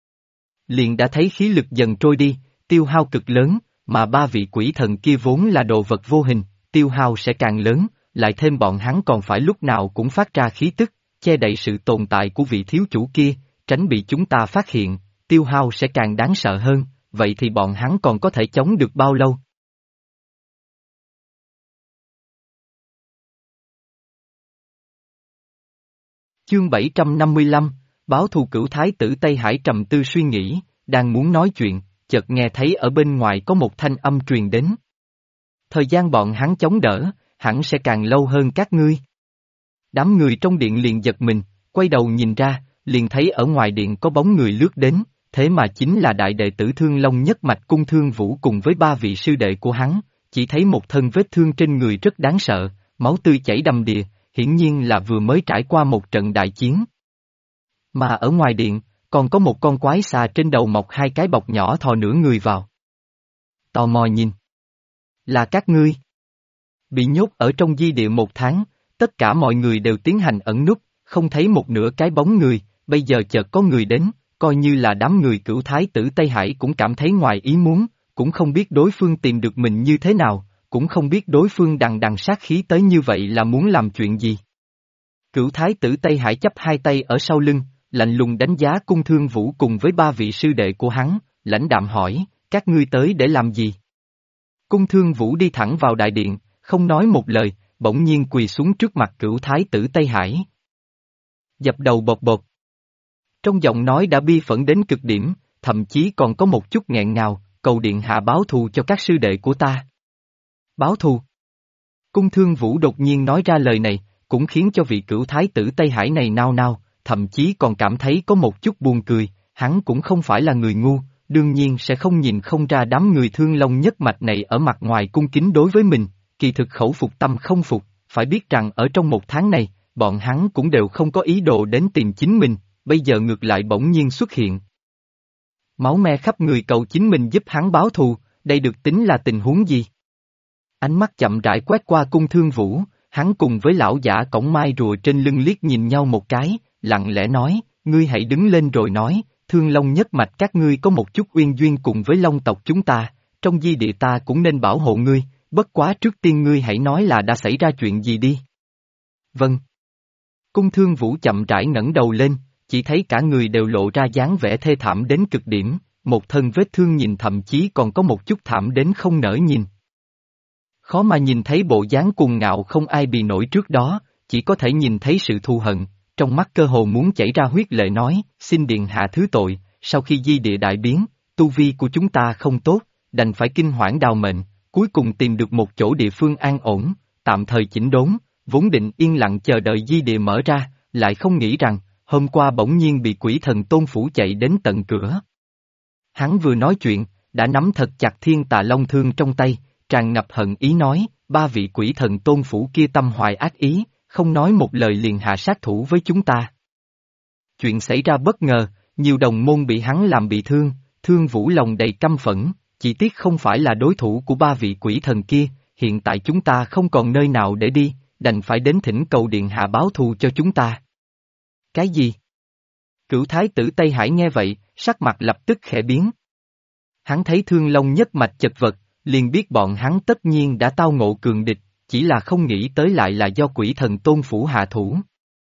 Liền đã thấy khí lực dần trôi đi, tiêu hao cực lớn, mà 3 vị quỷ thần kia vốn là đồ vật vô hình, tiêu hao sẽ càng lớn, lại thêm bọn hắn còn phải lúc nào cũng phát ra khí tức, che đậy sự tồn tại của vị thiếu chủ kia, tránh bị chúng ta phát hiện, tiêu hao sẽ càng đáng sợ hơn, vậy thì bọn hắn còn có thể chống được bao lâu? Chương 755, báo thù cửu thái tử Tây Hải trầm tư suy nghĩ, đang muốn nói chuyện, chợt nghe thấy ở bên ngoài có một thanh âm truyền đến. Thời gian bọn hắn chống đỡ, hẳn sẽ càng lâu hơn các ngươi. Đám người trong điện liền giật mình, quay đầu nhìn ra, liền thấy ở ngoài điện có bóng người lướt đến, thế mà chính là đại đệ tử Thương Long nhất mạch Cung Thương Vũ cùng với 3 vị sư đệ của hắn, chỉ thấy một thân vết thương trên người rất đáng sợ, máu tươi chảy đầm đìa, hiển nhiên là vừa mới trải qua một trận đại chiến. Mà ở ngoài điện, còn có một con quái xà trên đầu mọc 2 cái bọc nhỏ thò nửa người vào. Tò mò nhìn. Là các ngươi. Bị nhốt ở trong di địa 1 tháng, tất cả mọi người đều tiến hành ẩn núp, không thấy một nửa cái bóng người, bây giờ chợt có người đến, coi như là đám người cửu thái tử Tây Hải cũng cảm thấy ngoài ý muốn, cũng không biết đối phương tìm được mình như thế nào, cũng không biết đối phương đằng đằng sát khí tới như vậy là muốn làm chuyện gì. Cửu thái tử Tây Hải chắp 2 tay ở sau lưng, lạnh lùng đánh giá Cung Thương Vũ cùng với 3 vị sư đệ của hắn, lãnh đạm hỏi, các ngươi tới để làm gì? Cung Thương Vũ đi thẳng vào đại điện, không nói một lời, bỗng nhiên quỳ xuống trước mặt Cửu Thái tử Tây Hải. Dập đầu bột bột. Trong giọng nói đã bi phẫn đến cực điểm, thậm chí còn có một chút nghẹn ngào, cầu điện hạ báo thù cho các sư đệ của ta. Báo thù? Cung Thương Vũ đột nhiên nói ra lời này, cũng khiến cho vị Cửu Thái tử Tây Hải này nao nao, thậm chí còn cảm thấy có một chút buồn cười, hắn cũng không phải là người ngu, đương nhiên sẽ không nhìn không ra đám người Thương Long nhất mạch này ở mặt ngoài cung kính đối với mình, kỳ thực khẩu phục tâm không phục, phải biết rằng ở trong một tháng này, bọn hắn cũng đều không có ý đồ đến tìm chính mình, bây giờ ngược lại bỗng nhiên xuất hiện. Máu me khắp người cầu chính mình giúp hắn báo thù, đây được tính là tình huống gì? Ánh mắt chậm rãi quét qua Cung Thương Vũ, hắn cùng với lão giả cổng mai rùa trên lưng liếc nhìn nhau một cái, lặng lẽ nói, ngươi hãy đứng lên rồi nói, Thương Long nhất mạch các ngươi có một chút uyên duyên cùng với Long tộc chúng ta, trong di địa ta cũng nên bảo hộ ngươi, bất quá trước tiên ngươi hãy nói là đã xảy ra chuyện gì đi. Vâng. Cung Thương Vũ chậm rãi ngẩng đầu lên, chỉ thấy cả người đều lộ ra dáng vẻ thê thảm đến cực điểm, một thân vết thương nhìn thậm chí còn có một chút thảm đến không nỡ nhìn. Khó mà nhìn thấy bộ dáng cuồng ngạo không ai bì nổi trước đó, chỉ có thể nhìn thấy sự thù hận, trong mắt cơ hồ muốn chảy ra huyết lệ nói, xin điện hạ thứ tội, sau khi di địa đại biến, tu vi của chúng ta không tốt, đành phải kinh hoảng đào mệnh, cuối cùng tìm được một chỗ địa phương an ổn, tạm thời chỉnh đốn, vốn định yên lặng chờ đợi di địa mở ra, lại không nghĩ rằng, hôm qua bỗng nhiên bị quỷ thần Tôn Phủ chạy đến tận cửa. Hắn vừa nói chuyện, đã nắm thật chặt Thiên Tà Long Thương trong tay, tràn ngập hận ý nói, ba vị quỷ thần Tôn Phủ kia tâm hoài ác ý, không nói một lời liền hạ sát thủ với chúng ta. Chuyện xảy ra bất ngờ, nhiều đồng môn bị hắn làm bị thương, Thương Vũ lòng đầy căm phẫn, chỉ tiếc không phải là đối thủ của ba vị quỷ thần kia, hiện tại chúng ta không còn nơi nào để đi, đành phải đến thỉnh cầu điện hạ báo thù cho chúng ta. Cái gì? Cửu Thái tử Tây Hải nghe vậy, sắc mặt lập tức khẽ biến. Hắn thấy Thương Long nhất mạch chật vật, liền biết bọn hắn tất nhiên đã tao ngộ cường địch, chỉ là không nghĩ tới lại là do quỷ thần Tôn Phủ hạ thủ.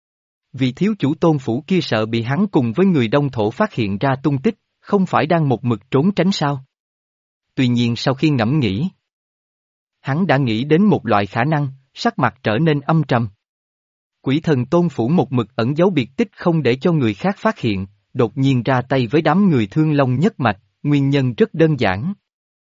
Vì thiếu chủ Tôn Phủ kia sợ bị hắn cùng với người Đông Thổ phát hiện ra tung tích, không phải đang một mực trốn tránh sao? Tuy nhiên sau khi ngẫm nghĩ, hắn đã nghĩ đến một loại khả năng, sắc mặt trở nên âm trầm. Quỷ thần Tôn Phủ một mực ẩn giấu biệt tích không để cho người khác phát hiện, đột nhiên ra tay với đám người Thương Long nhất mạch, nguyên nhân rất đơn giản.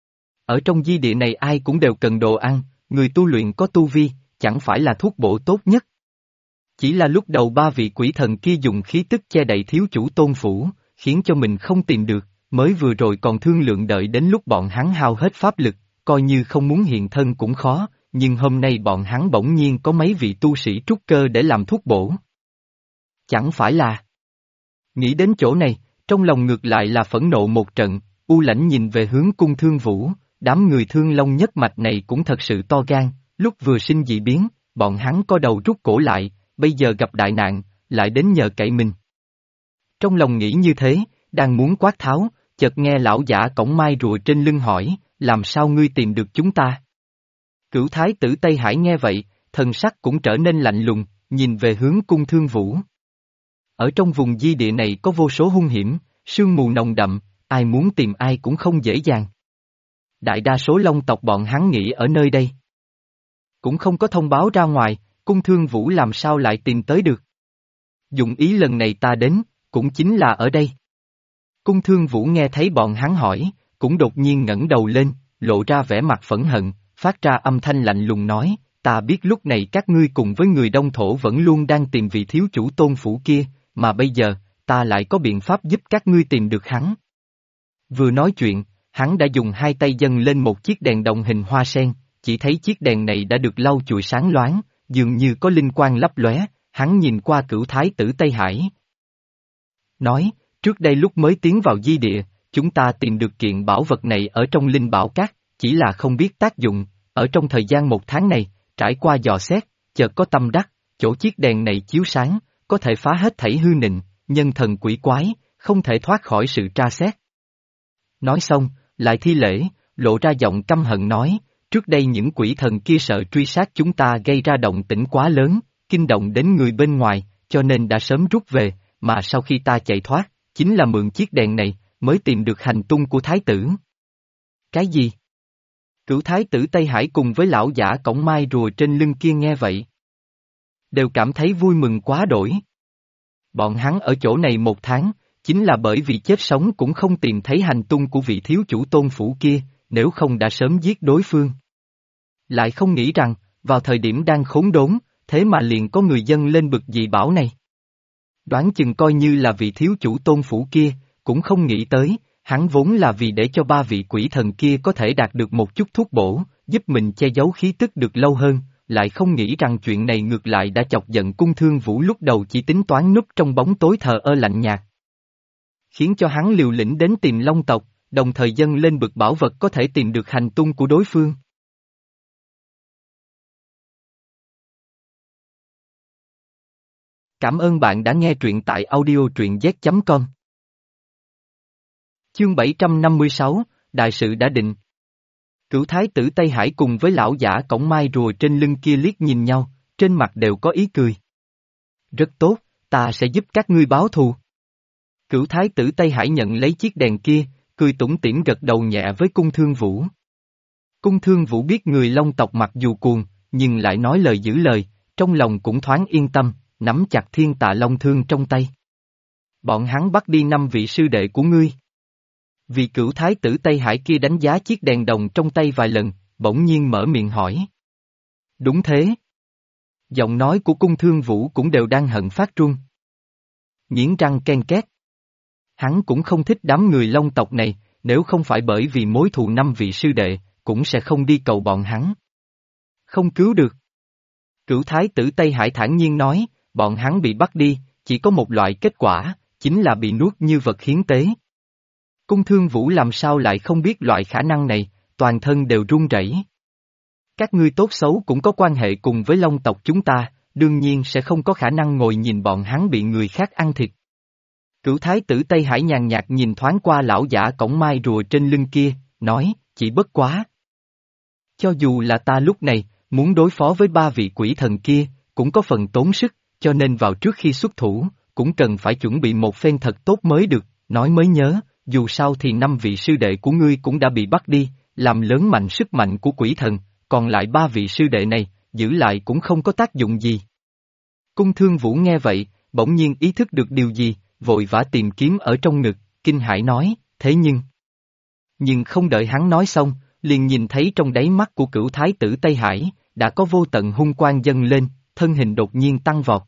Ở trong di địa này ai cũng đều cần đồ ăn, người tu luyện có tu vi, chẳng phải là thuốc bổ tốt nhất. Chỉ là lúc đầu ba vị quỷ thần kia dùng khí tức che đậy thiếu chủ Tôn Phủ, khiến cho mình không tìm được, mới vừa rồi còn thương lượng đợi đến lúc bọn hắn hao hết pháp lực, coi như không muốn hiện thân cũng khó, nhưng hôm nay bọn hắn bỗng nhiên có mấy vị tu sĩ trúc cơ để làm thuốc bổ. Chẳng phải là... Nghĩ đến chỗ này, trong lòng ngược lại là phẫn nộ một trận, u lãnh nhìn về hướng Cung Thương Vũ, đám người Thương Long nhất mạch này cũng thật sự to gan, lúc vừa sinh dị biến, bọn hắn có đầu rút cổ lại, bây giờ gặp đại nạn, lại đến nhờ cậy mình. Trong lòng nghĩ như thế, đang muốn quát tháo, chợt nghe lão giả cổng mai rùa trên lưng hỏi, làm sao ngươi tìm được chúng ta? Cửu Thái tử Tây Hải nghe vậy, thần sắc cũng trở nên lạnh lùng, nhìn về hướng Cung Thương Vũ. Ở trong vùng di địa này có vô số hung hiểm, sương mù nồng đậm, ai muốn tìm ai cũng không dễ dàng. Đại đa số Long tộc bọn hắn nghỉ ở nơi đây. Cũng không có thông báo ra ngoài, Cung Thương Vũ làm sao lại tìm tới được. Dụng ý lần này ta đến, cũng chính là ở đây. Cung Thương Vũ nghe thấy bọn hắn hỏi, cũng đột nhiên ngẩng đầu lên, lộ ra vẻ mặt phẫn hận, phát ra âm thanh lạnh lùng nói, ta biết lúc này các ngươi cùng với người Đông Thổ vẫn luôn đang tìm vị thiếu chủ Tôn Phủ kia, mà bây giờ, ta lại có biện pháp giúp các ngươi tìm được hắn. Vừa nói chuyện, hắn đã dùng hai tay dâng lên một chiếc đèn đồng hình hoa sen, chỉ thấy chiếc đèn này đã được lau chùi sáng loáng, dường như có linh quang lấp lóe, hắn nhìn qua Cửu Thái tử Tây Hải. Nói, trước đây lúc mới tiến vào di địa, chúng ta tìm được kiện bảo vật này ở trong linh bảo các, chỉ là không biết tác dụng, ở trong thời gian một tháng này, trải qua dò xét, chợt có tâm đắc, chỗ chiếc đèn này chiếu sáng, có thể phá hết thảy hư nịnh, nhân thần quỷ quái, không thể thoát khỏi sự tra xét. Nói xong, lại thi lễ, lộ ra giọng căm hận nói, trước đây những quỷ thần kia sợ truy sát chúng ta gây ra động tĩnh quá lớn, kinh động đến người bên ngoài, cho nên đã sớm rút về, mà sau khi ta chạy thoát, chính là mượn chiếc đèn này, mới tìm được hành tung của thái tử. Cái gì? Cửu thái tử Tây Hải cùng với lão giả cổng mai rùa trên lưng kia nghe vậy, đều cảm thấy vui mừng quá đổi. Bọn hắn ở chỗ này 1 tháng, chính là bởi vì chết sống cũng không tìm thấy hành tung của vị thiếu chủ Tôn phủ kia, nếu không đã sớm giết đối phương. Lại không nghĩ rằng, vào thời điểm đang khốn đốn, thế mà liền có người dân lên bực dị bảo này. Đoán chừng coi như là vị thiếu chủ Tôn phủ kia, cũng không nghĩ tới, hắn vốn là vì để cho 3 vị quỷ thần kia có thể đạt được một chút thuốc bổ, giúp mình che giấu khí tức được lâu hơn, lại không nghĩ rằng chuyện này ngược lại đã chọc giận Cung Thương Vũ lúc đầu chỉ tính toán núp trong bóng tối thờ ơ lạnh nhạt. Khiến cho hắn liều lĩnh đến tìm Long tộc, đồng thời dâng lên bực bảo vật có thể tìm được hành tung của đối phương. Cảm ơn bạn đã nghe truyện tại audio truyện z.com. Chương 756, Đại sự đã định. Cửu thái tử Tây Hải cùng với lão giả cổng mai rùa trên lưng kia liếc nhìn nhau, trên mặt đều có ý cười. Rất tốt, ta sẽ giúp các ngươi báo thù. Cửu thái tử Tây Hải nhận lấy chiếc đèn kia, cười tủm tỉm gật đầu nhẹ với Cung Thương Vũ. Cung Thương Vũ biết người Long tộc mặc dù cuồng, nhưng lại nói lời giữ lời, trong lòng cũng thoáng yên tâm, nắm chặt thiên tạ long thương trong tay. Bọn hắn bắt đi 5 vị sư đệ của ngươi. Vị cửu thái tử Tây Hải kia đánh giá chiếc đèn đồng trong tay vài lần, bỗng nhiên mở miệng hỏi. Đúng thế. Giọng nói của Cung Thương Vũ cũng đều đang hận phát run. Nghiến răng ken két. Hắn cũng không thích đám người Long tộc này, nếu không phải bởi vì mối thù 5 vị sư đệ, cũng sẽ không đi cầu bọn hắn. Không cứu được. Cửu thái tử Tây Hải thản nhiên nói, bọn hắn bị bắt đi, chỉ có một loại kết quả, chính là bị nuốt như vật hiến tế. Cung Thương Vũ làm sao lại không biết loại khả năng này, toàn thân đều run rẩy. Các ngươi tốt xấu cũng có quan hệ cùng với Long tộc chúng ta, đương nhiên sẽ không có khả năng ngồi nhìn bọn hắn bị người khác ăn thịt. Cửu thái tử Tây Hải nhàn nhạt nhìn thoáng qua lão giả cổng mai rùa trên lưng kia, nói, chỉ bất quá. Cho dù là ta lúc này, muốn đối phó với 3 vị quỷ thần kia, cũng có phần tốn sức, cho nên vào trước khi xuất thủ, cũng cần phải chuẩn bị một phen thật tốt mới được, nói mới nhớ, dù sao thì 5 vị sư đệ của ngươi cũng đã bị bắt đi, làm lớn mạnh sức mạnh của quỷ thần, còn lại 3 vị sư đệ này, giữ lại cũng không có tác dụng gì. Cung Thương Vũ nghe vậy, bỗng nhiên ý thức được điều gì, vội vã tìm kiếm ở trong ngực, kinh hãi nói, thế nhưng không đợi hắn nói xong, liền nhìn thấy trong đáy mắt của cửu thái tử Tây Hải, đã có vô tận hung quang dâng lên, thân hình đột nhiên tăng vọt.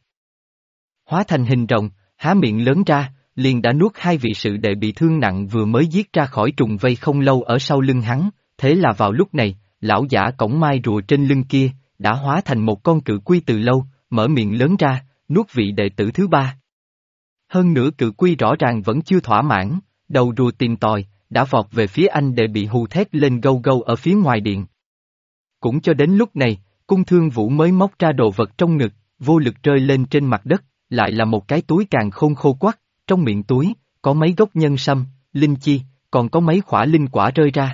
Hóa thành hình rồng, há miệng lớn ra, liền đã nuốt 2 vị sự đệ bị thương nặng vừa mới giết ra khỏi trùng vây không lâu ở sau lưng hắn, thế là vào lúc này, lão giả cổng mai rùa trên lưng kia, đã hóa thành một con cự quy từ lâu, mở miệng lớn ra, nuốt vị đệ tử thứ 3. Hơn nữa cự quy rõ ràng vẫn chưa thỏa mãn, đầu rùa tìm tòi, đã vọt về phía anh đệ bị hù thét lên gâu gâu ở phía ngoài điện. Cũng cho đến lúc này, Cung Thương Vũ mới móc ra đồ vật trong ngực, vô lực rơi lên trên mặt đất, lại là một cái túi càng khôn khô quắc, trong miệng túi, có mấy gốc nhân sâm, linh chi, còn có mấy khỏa linh quả rơi ra.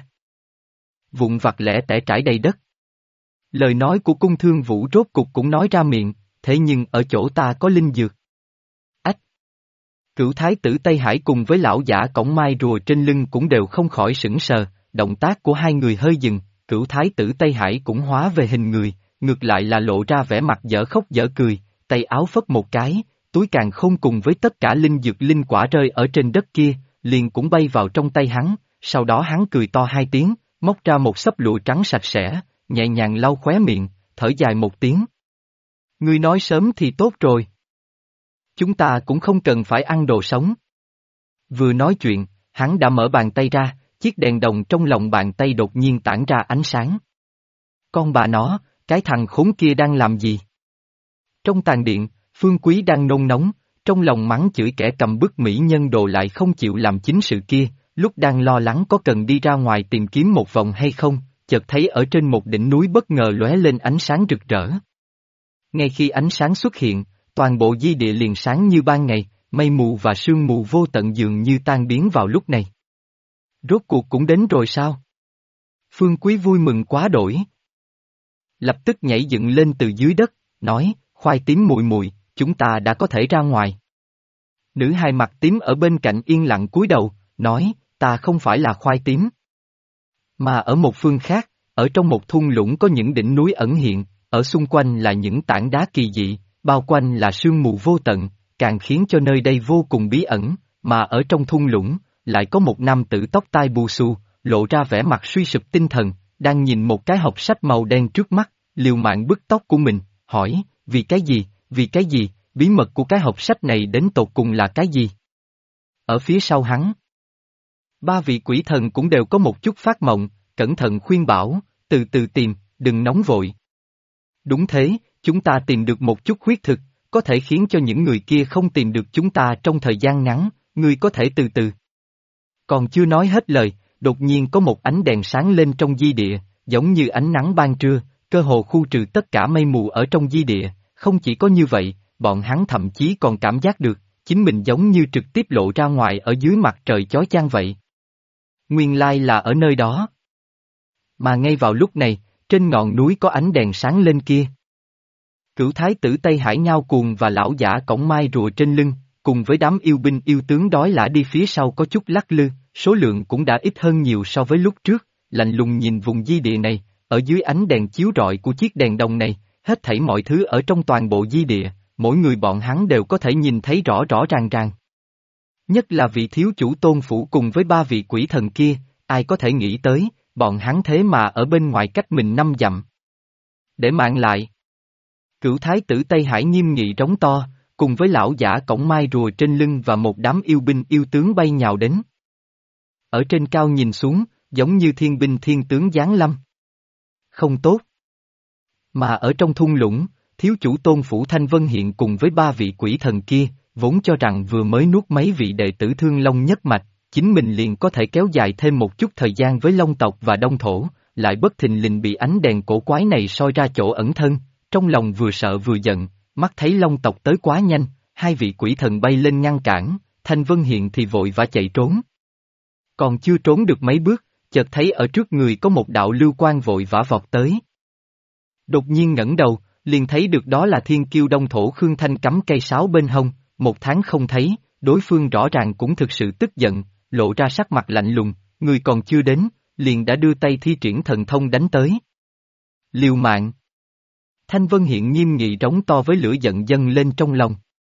Vụn vặt lẻ tẻ trải đầy đất. Lời nói của Cung Thương Vũ rốt cục cũng nói ra miệng, thế nhưng ở chỗ ta có linh dược. Ách! Cửu thái tử Tây Hải cùng với lão giả cổng mai rùa trên lưng cũng đều không khỏi sững sờ, động tác của hai người hơi dừng, cửu thái tử Tây Hải cũng hóa về hình người, ngược lại là lộ ra vẻ mặt dở khóc dở cười, tay áo phất một cái, túi càng khôn cùng với tất cả linh dược linh quả rơi ở trên đất kia, liền cũng bay vào trong tay hắn, sau đó hắn cười to 2 tiếng, móc ra một xấp lụa trắng sạch sẽ, nhẹ nhàng lau khóe miệng, thở dài một tiếng. Ngươi nói sớm thì tốt rồi. Chúng ta cũng không cần phải ăn đồ sống. Vừa nói chuyện, hắn đã mở bàn tay ra, chiếc đèn đồng trong lòng bàn tay đột nhiên tản ra ánh sáng. Con bà nó, cái thằng khốn kia đang làm gì? Trong tàn điện, Phương Quý đang nôn nóng, trong lòng mắng chửi kẻ cầm bức mỹ nhân đồ lại không chịu làm chính sự kia, lúc đang lo lắng có cần đi ra ngoài tìm kiếm một vòng hay không, chợt thấy ở trên một đỉnh núi bất ngờ lóe lên ánh sáng rực rỡ. Ngay khi ánh sáng xuất hiện, toàn bộ di địa liền sáng như ban ngày, mây mù và sương mù vô tận dường như tan biến vào lúc này. Rốt cuộc cũng đến rồi sao? Phương Quý vui mừng quá đổi. Lập tức nhảy dựng lên từ dưới đất, nói, khoai tím muội muội, chúng ta đã có thể ra ngoài. Nữ hài mặt tím ở bên cạnh yên lặng cúi đầu, nói, ta không phải là khoai tím. Mà ở một phương khác, ở trong một thung lũng có những đỉnh núi ẩn hiện, ở xung quanh là những tảng đá kỳ dị, bao quanh là sương mù vô tận, càng khiến cho nơi đây vô cùng bí ẩn, mà ở trong thung lũng, lại có một nam tử tóc tai bù xù, lộ ra vẻ mặt suy sụp tinh thần, đang nhìn một cái hộp sách màu đen trước mắt, liều mạng bứt tóc của mình, hỏi, vì cái gì, bí mật của cái hộp sách này đến tột cùng là cái gì? Ở phía sau hắn, ba vị quỷ thần cũng đều có một chút phát mộng, cẩn thận khuyên bảo, từ từ tìm, đừng nóng vội. Đúng thế, chúng ta tìm được một chút huyết thực, có thể khiến cho những người kia không tìm được chúng ta trong thời gian ngắn, ngươi có thể từ từ. Còn chưa nói hết lời, đột nhiên có một ánh đèn sáng lên trong di địa, giống như ánh nắng ban trưa, cơ hồ khu trừ tất cả mây mù ở trong di địa, không chỉ có như vậy, bọn hắn thậm chí còn cảm giác được, chính mình giống như trực tiếp lộ ra ngoài ở dưới mặt trời chói chang vậy. Nguyên lai là ở nơi đó. Mà ngay vào lúc này, trên ngọn núi có ánh đèn sáng lên kia. Cửu thái tử Tây Hải Nhao Cuồng và lão giả cổng mai rùa trên lưng, cùng với đám yêu binh yêu tướng đói lả đi phía sau có chút lắc lư, số lượng cũng đã ít hơn nhiều so với lúc trước, lạnh lùng nhìn vùng di địa này, ở dưới ánh đèn chiếu rọi của chiếc đèn đồng này, hết thảy mọi thứ ở trong toàn bộ di địa, mỗi người bọn hắn đều có thể nhìn thấy rõ rõ ràng ràng. Nhất là vị thiếu chủ Tôn Phủ cùng với ba vị quỷ thần kia, ai có thể nghĩ tới, bọn hắn thế mà ở bên ngoài cách mình 5 dặm. Để mạng lại. Cửu thái tử Tây Hải nghiêm nghị rống to, cùng với lão giả cổng mai rùa trên lưng và một đám yêu binh yêu tướng bay nhào đến. Ở trên cao nhìn xuống, giống như thiên binh thiên tướng giáng lâm. Không tốt. Mà ở trong thung lũng, thiếu chủ Tôn Phủ Thanh Vân Hiện cùng với ba vị quỷ thần kia, vốn cho rằng vừa mới nuốt mấy vị đệ tử Thương Long nhất mạch, chính mình liền có thể kéo dài thêm một chút thời gian với Long tộc và Đông Thổ, lại bất thình lình bị ánh đèn cổ quái này soi ra chỗ ẩn thân, trong lòng vừa sợ vừa giận, mắt thấy Long tộc tới quá nhanh, hai vị quỷ thần bay lên ngăn cản, Thanh Vân Hiện thì vội vã chạy trốn. Còn chưa trốn được mấy bước, chợt thấy ở trước người có một đạo lưu quang vội vã vọt tới. Đột nhiên ngẩng đầu, liền thấy được đó là thiên kiêu Đông Thổ Khương Thanh cắm cây sáo bên hông, 1 tháng không thấy, đối phương rõ ràng cũng thực sự tức giận, lộ ra sắc mặt lạnh lùng, người còn chưa đến, liền đã đưa tay thi triển thần thông đánh tới. Liều mạng. Thanh Vân Hiện nghiêm nghị rống to với lửa giận dâng lên trong lòng.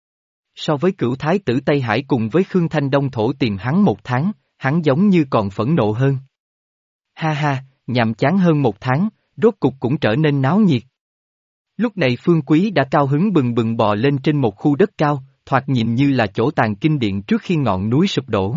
So với cửu thái tử Tây Hải cùng với Khương Thanh Đông Thổ tìm hắn 1 tháng, hắn giống như còn phẫn nộ hơn. Ha ha, nhàm chán hơn 1 tháng, rốt cục cũng trở nên náo nhiệt. Lúc này Phương Quý đã cao hứng bừng bừng bò lên trên một khu đất cao, thoạt nhìn như là chỗ tàn kinh điện trước khi ngọn núi sụp đổ.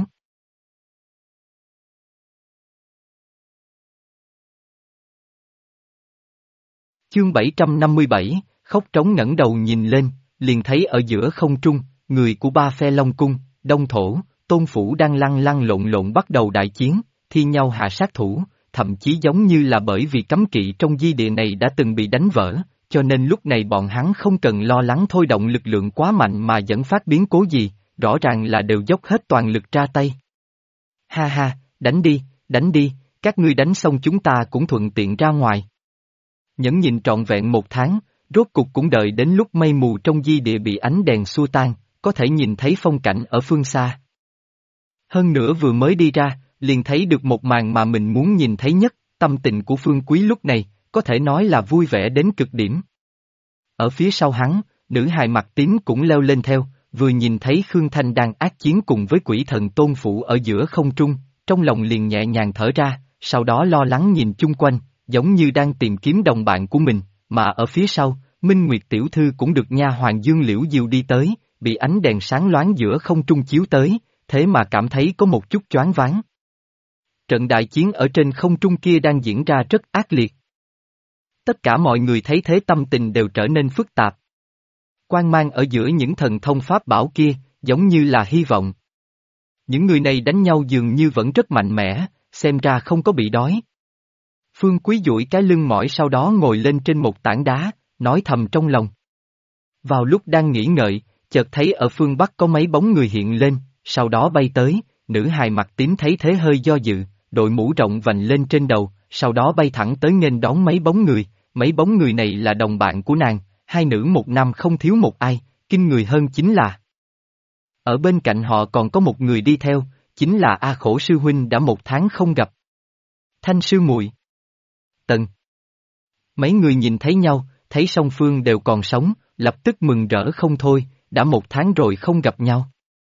Chương 757, khóc trống ngẩng đầu nhìn lên, liền thấy ở giữa không trung, người của ba phe Long Cung, Đông Thổ, Tôn Phủ đang lăn lăn lộn lộn bắt đầu đại chiến, thi nhau hạ sát thủ, thậm chí giống như là bởi vì cấm kỵ trong di địa này đã từng bị đánh vỡ, cho nên lúc này bọn hắn không cần lo lắng thôi động lực lượng quá mạnh mà dẫn phát biến cố gì, rõ ràng là đều dốc hết toàn lực ra tay. Ha ha, đánh đi, các ngươi đánh xong chúng ta cũng thuận tiện ra ngoài. Nhẫn nhìn trọn vẹn 1 tháng, rốt cục cũng đợi đến lúc mây mù trong di địa bị ánh đèn xua tan, có thể nhìn thấy phong cảnh ở phương xa. Hơn nữa vừa mới đi ra, liền thấy được một màn mà mình muốn nhìn thấy nhất, tâm tình của Phương Quý lúc này, có thể nói là vui vẻ đến cực điểm. Ở phía sau hắn, nữ hài mặt tím cũng leo lên theo, vừa nhìn thấy Khương Thanh đang ác chiến cùng với quỷ thần Tôn Phủ ở giữa không trung, trong lòng liền nhẹ nhàng thở ra, sau đó lo lắng nhìn chung quanh, giống như đang tìm kiếm đồng bạn của mình, mà ở phía sau, Minh Nguyệt tiểu thư cũng được nha hoàn Dương Liễu Diêu đi tới, bị ánh đèn sáng loáng giữa không trung chiếu tới, thế mà cảm thấy có một chút choáng váng. Trận đại chiến ở trên không trung kia đang diễn ra rất ác liệt. Tất cả mọi người thấy thế tâm tình đều trở nên phức tạp. Quang mang ở giữa những thần thông pháp bảo kia, giống như là hy vọng. Những người này đánh nhau dường như vẫn rất mạnh mẽ, xem ra không có bị đói. Phương Quý duỗi cái lưng mỏi sau đó ngồi lên trên một tảng đá, nói thầm trong lòng. Vào lúc đang nghĩ ngợi, chợt thấy ở phương Bắc có mấy bóng người hiện lên, sau đó bay tới, nữ hài mặt tím thấy thế hơi do dự, đội mũ rộng vành lên trên đầu, sau đó bay thẳng tới nghênh đón mấy bóng người này là đồng bạn của nàng, 2 nữ 1 nam không thiếu một ai, kinh người hơn chính là. Ở bên cạnh họ còn có một người đi theo, chính là A Khổ sư huynh đã 1 tháng không gặp. Thanh sư muội. Tần. Mấy người nhìn thấy nhau, thấy song phương đều còn sống, lập tức mừng rỡ không thôi, đã 1 tháng rồi không gặp nhau.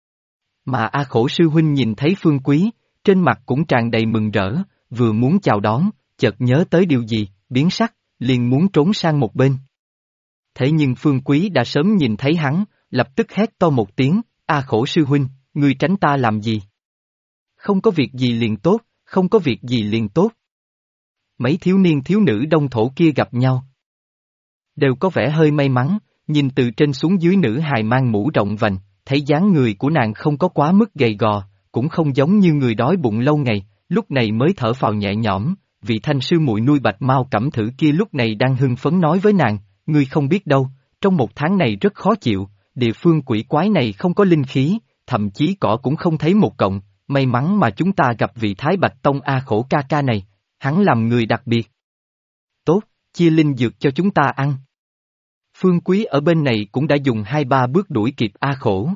Mà A Khổ sư huynh nhìn thấy Phương Quý, trên mặt cũng tràn đầy mừng rỡ, vừa muốn chào đón, chợt nhớ tới điều gì, biến sắc, liền muốn trốn sang một bên. Thế nhưng Phương Quý đã sớm nhìn thấy hắn, lập tức hét to một tiếng, A Khổ sư huynh, ngươi tránh ta làm gì? Không có việc gì liền tốt, không có việc gì liền tốt. Mấy thiếu niên thiếu nữ đông thổ kia gặp nhau. Đều có vẻ hơi may mắn, nhìn từ trên xuống dưới nữ hài mang mũ rộng vành, thấy dáng người của nàng không có quá mức gầy gò, cũng không giống như người đói bụng lâu ngày, lúc này mới thở phào nhẹ nhõm, vị thanh sư muội nuôi bạch mao cẩm thử kia lúc này đang hưng phấn nói với nàng, ngươi không biết đâu, trong 1 tháng này rất khó chịu, địa phương quỷ quái này không có linh khí, thậm chí cỏ cũng không thấy một cọng, may mắn mà chúng ta gặp vị Thái Bạch Tông A Khổ ca ca này, hắn làm người đặc biệt. Tốt, chia linh dược cho chúng ta ăn. Phương Quý ở bên này cũng đã dùng 2-3 bước đuổi kịp A Khổ.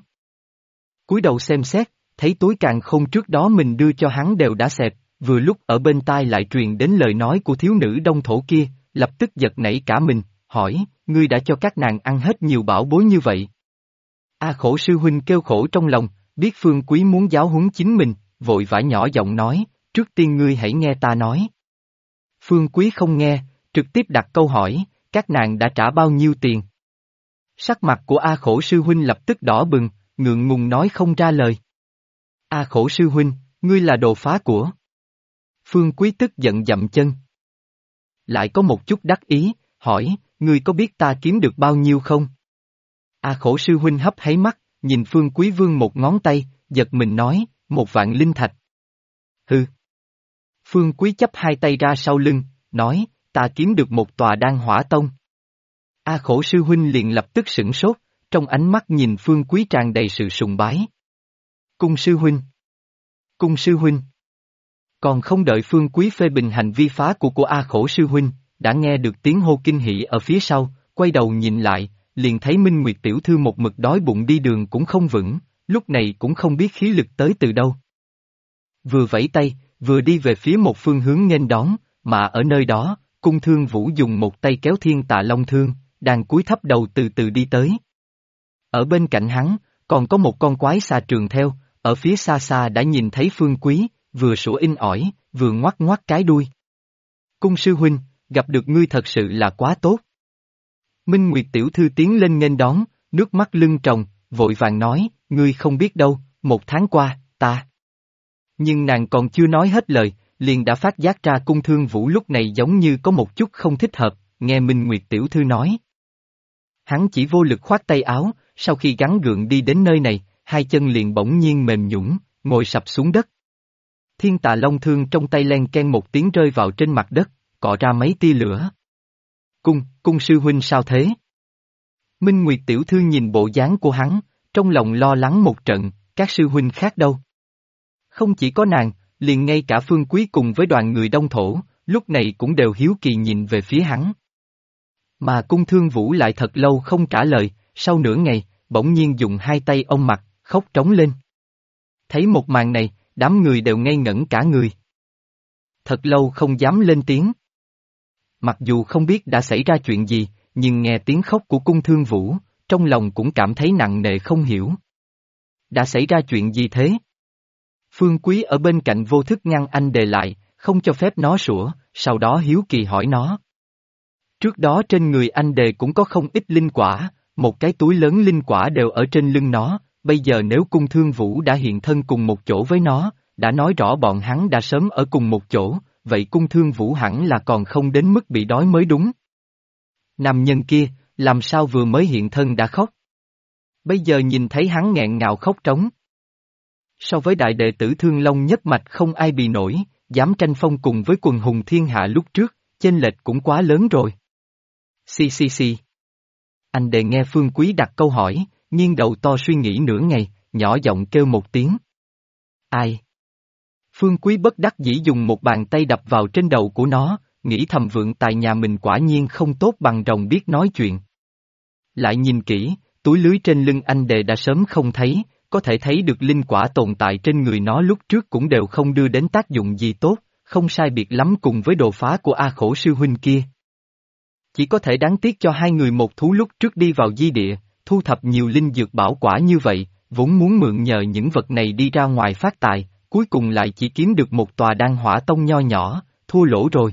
Cúi đầu xem xét, thấy túi càn khôn trước đó mình đưa cho hắn đều đã xẹp, vừa lúc ở bên tai lại truyền đến lời nói của thiếu nữ đông thổ kia, lập tức giật nảy cả mình, hỏi, ngươi đã cho các nàng ăn hết nhiều bảo bối như vậy. A Khổ sư huynh kêu khổ trong lòng, biết Phương Quý muốn giáo huấn chính mình, vội vã nhỏ giọng nói, trước tiên ngươi hãy nghe ta nói. Phương Quý không nghe, trực tiếp đặt câu hỏi, các nàng đã trả bao nhiêu tiền? Sắc mặt của A Khổ sư huynh lập tức đỏ bừng, ngượng ngùng nói không ra lời. A Khổ sư huynh, ngươi là đồ phá của. Phương Quý tức giận dậm chân. Lại có một chút đắc ý, hỏi, ngươi có biết ta kiếm được bao nhiêu không? A Khổ sư huynh hấp háy mắt, nhìn Phương Quý vươn một ngón tay, giật mình nói, 1.000 linh thạch. Hừ. Phương Quý chắp 2 tay ra sau lưng, nói, ta kiếm được một tòa đan hỏa tông. A Khổ sư huynh liền lập tức sửng sốt, trong ánh mắt nhìn Phương Quý tràn đầy sự sùng bái. Cung sư huynh. Cung sư huynh. Còn không đợi Phương Quý phê bình hành vi phá của A Khổ sư huynh, đã nghe được tiếng hô kinh hỉ ở phía sau, quay đầu nhìn lại, liền thấy Minh Nguyệt tiểu thư một mực đói bụng đi đường cũng không vững, lúc này cũng không biết khí lực tới từ đâu. Vừa vẫy tay, vừa đi về phía một phương hướng nghênh đón, mà ở nơi đó, Cung Thương Vũ dùng một tay kéo Thiên Tà Long Thương, đang cúi thấp đầu từ từ đi tới. Ở bên cạnh hắn, còn có một con quái xà trường theo, ở phía xa xa đã nhìn thấy Phương Quý, vừa sủa inh ỏi, vừa ngoắc ngoắc cái đuôi. Cung sư huynh, gặp được ngươi thật sự là quá tốt. Minh Nguyệt tiểu thư tiến lên nghênh đón, nước mắt lưng tròng, vội vàng nói, ngươi không biết đâu, 1 tháng qua, ta. Nhưng nàng còn chưa nói hết lời, liền đã phát giác ra Cung Thương Vũ lúc này giống như có một chút không thích hợp, nghe Minh Nguyệt tiểu thư nói. Hắn chỉ vô lực khoát tay áo, sau khi gắng gượng đi đến nơi này, 2 chân liền bỗng nhiên mềm nhũn, ngồi sập xuống đất. Thiên Tà Long Thương trong tay len ken một tiếng rơi vào trên mặt đất, cọ ra mấy tia lửa. Cung sư huynh sao thế? Minh Nguyệt tiểu thư nhìn bộ dáng của hắn, trong lòng lo lắng một trận, các sư huynh khác đâu? Không chỉ có nàng, liền ngay cả Phương Quý cùng với đoàn người đông thổ, lúc này cũng đều hiếu kỳ nhìn về phía hắn. Mà Cung Thương Vũ lại thật lâu không trả lời, sau nửa ngày, bỗng nhiên dùng 2 tay ôm mặt, khóc trống lên. Thấy một màn này, đám người đều ngây ngẩn cả người. Thật lâu không dám lên tiếng. Mặc dù không biết đã xảy ra chuyện gì, nhưng nghe tiếng khóc của Cung Thương Vũ, trong lòng cũng cảm thấy nặng nề không hiểu. Đã xảy ra chuyện gì thế? Phương Quý ở bên cạnh vô thức ngăn anh đề lại, không cho phép nó sủa, sau đó hiếu kỳ hỏi nó. Trước đó trên người anh đề cũng có không ít linh quả, một cái túi lớn linh quả đều ở trên lưng nó, bây giờ nếu Cung Thương Vũ đã hiện thân cùng một chỗ với nó, đã nói rõ bọn hắn đã sớm ở cùng một chỗ, vậy Cung Thương Vũ hẳn là còn không đến mức bị đói mới đúng. Nam nhân kia, làm sao vừa mới hiện thân đã khóc? Bây giờ nhìn thấy hắn nghẹn ngào khóc trống. So với đại đệ tử Thương Long nhất mạch không ai bị nổi, dám tranh phong cùng với quần hùng thiên hạ lúc trước, chênh lệch cũng quá lớn rồi. Xì. Anh đề nghe Phương Quý đặt câu hỏi, nghiêng đầu to suy nghĩ nửa ngày, nhỏ giọng kêu một tiếng. Ai? Phương Quý bất đắc dĩ dùng một bàn tay đập vào trên đầu của nó, nghĩ thầm vượng tài nhà mình quả nhiên không tốt bằng rồng biết nói chuyện. Lại nhìn kỹ, túi lưới trên lưng anh đề đã sớm không thấy, có thể thấy được linh quả tồn tại trên người nó lúc trước cũng đều không đưa đến tác dụng gì tốt, không sai biệt lắm cùng với đồ phá của A Khổ sư huynh kia. Chỉ có thể đáng tiếc cho hai người một thú lúc trước đi vào di địa, thu thập nhiều linh dược bảo quả như vậy, vốn muốn mượn nhờ những vật này đi ra ngoài phát tài, cuối cùng lại chỉ kiếm được một tòa đan hỏa tông nho nhỏ, thua lỗ rồi.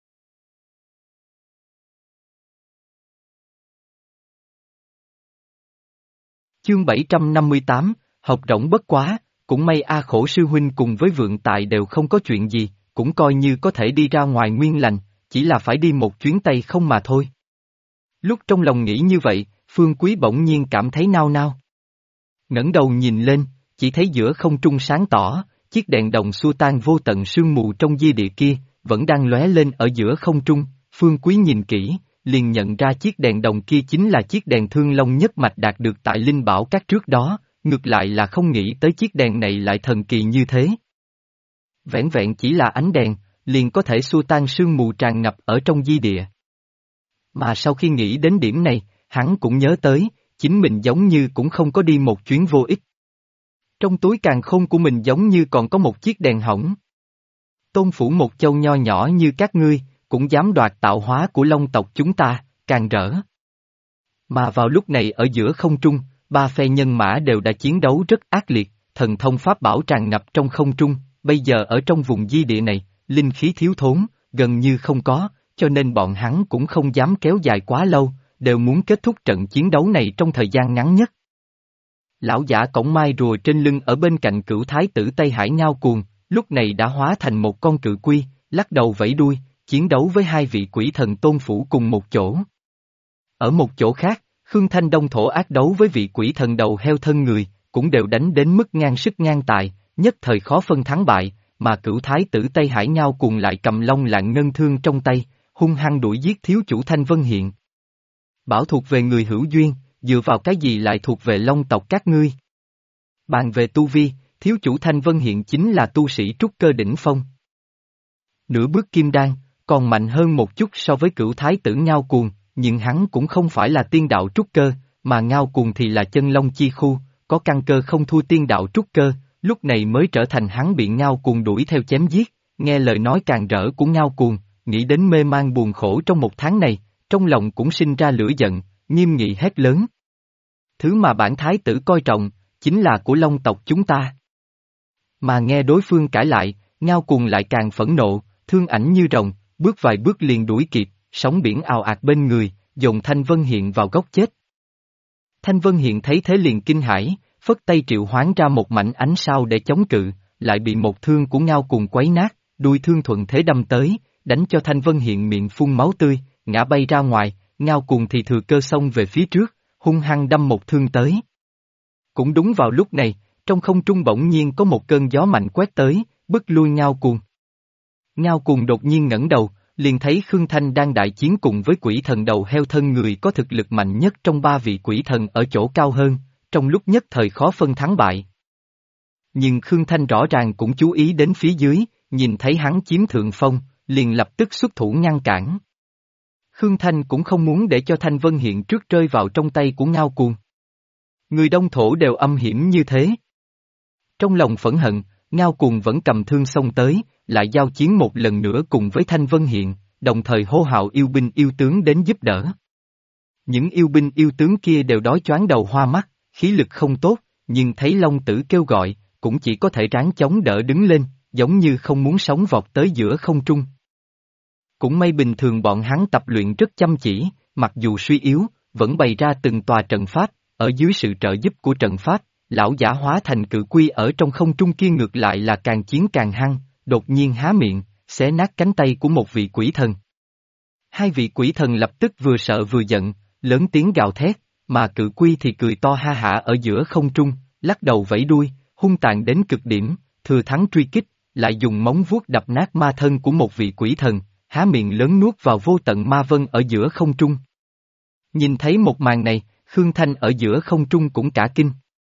Chương 758, học rỗng bất quá, cũng may A Khổ sư huynh cùng với Vượng Tài đều không có chuyện gì, cũng coi như có thể đi ra ngoài nguyên lành, chỉ là phải đi một chuyến tay không mà thôi. Lúc trong lòng nghĩ như vậy, Phương Quý bỗng nhiên cảm thấy nao nao. Ngẩng đầu nhìn lên, chỉ thấy giữa không trung sáng tỏ, chiếc đèn đồng xua tan vô tận sương mù trong di địa kia, vẫn đang lóe lên ở giữa không trung. Phương Quý nhìn kỹ, liền nhận ra chiếc đèn đồng kia chính là chiếc đèn Thương Long nhất mạch đạt được tại Linh Bảo Các trước đó, ngược lại là không nghĩ tới chiếc đèn này lại thần kỳ như thế. Vẻn vẹn chỉ là ánh đèn, liền có thể xua tan sương mù tràn ngập ở trong di địa. Mà sau khi nghĩ đến điểm này, hắn cũng nhớ tới, chính mình giống như cũng không có đi một chuyến vô ích. Trong túi càn khôn của mình giống như còn có một chiếc đèn hỏng. Tôn phủ một châu nho nhỏ như các ngươi, cũng dám đoạt tạo hóa của Long tộc chúng ta, càng rỡ. Mà vào lúc này ở giữa không trung, ba phe nhân mã đều đã chiến đấu rất ác liệt, thần thông pháp bảo tràn ngập trong không trung, bây giờ ở trong vùng di địa này, linh khí thiếu thốn, gần như không có, cho nên bọn hắn cũng không dám kéo dài quá lâu, đều muốn kết thúc trận chiến đấu này trong thời gian ngắn nhất. Lão giả cổng mai rùa trên lưng ở bên cạnh Cửu Thái tử Tây Hải Ngao Cuồng, lúc này đã hóa thành một con cự quy, lắc đầu vẫy đuôi, chiến đấu với hai vị quỷ thần Tôn phủ cùng một chỗ. Ở một chỗ khác, Khương Thanh Đông thổ ác đấu với vị quỷ thần đầu heo thân người, cũng đều đánh đến mức ngang sức ngang tài, nhất thời khó phân thắng bại, mà Cửu Thái tử Tây Hải Ngao Cuồng lại cầm Long Lạng ngân thương trong tay, hung hăng đuổi giết thiếu chủ Thanh Vân Hiện. Bảo thuộc về người hữu duyên, dựa vào cái gì lại thuộc về Long tộc các ngươi? Bàn về tu vi, thiếu chủ Thanh Vân Hiện chính là tu sĩ trúc cơ đỉnh phong. Nửa bước kim đan, còn mạnh hơn một chút so với Cửu Thái tử Ngao Cuồng, nhưng hắn cũng không phải là tiên đạo trúc cơ, mà Ngao Cuồng thì là chân long chi khu, có căn cơ không thua tiên đạo trúc cơ, lúc này mới trở thành hắn bị Ngao Cuồng đuổi theo chém giết, nghe lời nói càng rỡ của Ngao Cuồng, nghĩ đến mê man buồn khổ trong một tháng này, trong lòng cũng sinh ra lửa giận, nghiêm nghị hét lớn. Thứ mà bản thái tử coi trọng, chính là của Long tộc chúng ta. Mà nghe đối phương cãi lại, Ngao Cuồng lại càng phẫn nộ, thương ảnh như rồng, bước vài bước liền đuổi kịp, sóng biển ào ạt bên người, dồn Thanh Vân Hiện vào góc chết. Thanh Vân Hiện thấy thế liền kinh hãi, phất tay triệu hoán ra một mảnh ánh sao để chống cự, lại bị một thương của Ngao Cuồng quấy nát, đuôi thương thuận thế đâm tới, đánh cho Thanh Vân Hiện miệng phun máu tươi, ngã bay ra ngoài, Ngao Cuồng thì thừa cơ xông về phía trước, hung hăng đâm một thương tới. Cũng đúng vào lúc này, trong không trung bỗng nhiên có một cơn gió mạnh quét tới, bức lui Ngao Cuồng. Ngao Cuồng đột nhiên ngẩng đầu, liền thấy Khương Thanh đang đại chiến cùng với quỷ thần đầu heo thân người có thực lực mạnh nhất trong ba vị quỷ thần ở chỗ cao hơn, trong lúc nhất thời khó phân thắng bại. Nhưng Khương Thanh rõ ràng cũng chú ý đến phía dưới, nhìn thấy hắn chiếm thượng phong, liền lập tức xuất thủ ngăn cản. Khương Thanh cũng không muốn để cho Thanh Vân Hiện trước rơi vào trong tay của Ngao Cuồng. Người Đông Thổ đều âm hiểm như thế. Trong lòng phẫn hận, Ngao Cuồng vẫn cầm thương xông tới, lại giao chiến một lần nữa cùng với Thanh Vân Hiện, đồng thời hô hào yêu binh yêu tướng đến giúp đỡ. Những yêu binh yêu tướng kia đều đói choáng đầu hoa mắt, khí lực không tốt, nhưng thấy Long Tử kêu gọi, cũng chỉ có thể ráng chống đỡ đứng lên, giống như không muốn sống vọt tới giữa không trung. Cũng may bình thường bọn hắn tập luyện rất chăm chỉ, mặc dù suy yếu, vẫn bày ra từng tòa trận pháp, ở dưới sự trợ giúp của trận pháp, lão giả hóa thành cự quy ở trong không trung kia ngược lại là càng chiến càng hăng, đột nhiên há miệng, xé nát cánh tay của một vị quỷ thần. Hai vị quỷ thần lập tức vừa sợ vừa giận, lớn tiếng gào thét, mà cự quy thì cười to ha hả ở giữa không trung, lắc đầu vẫy đuôi, hung tàn đến cực điểm, thừa thắng truy kích, lại dùng móng vuốt đập nát ma thân của một vị quỷ thần, há miệng lớn nuốt vào vô tận ma vân ở giữa không trung. Nhìn thấy một màn này, Khương Thanh ở giữa không trung cũng cả kinh.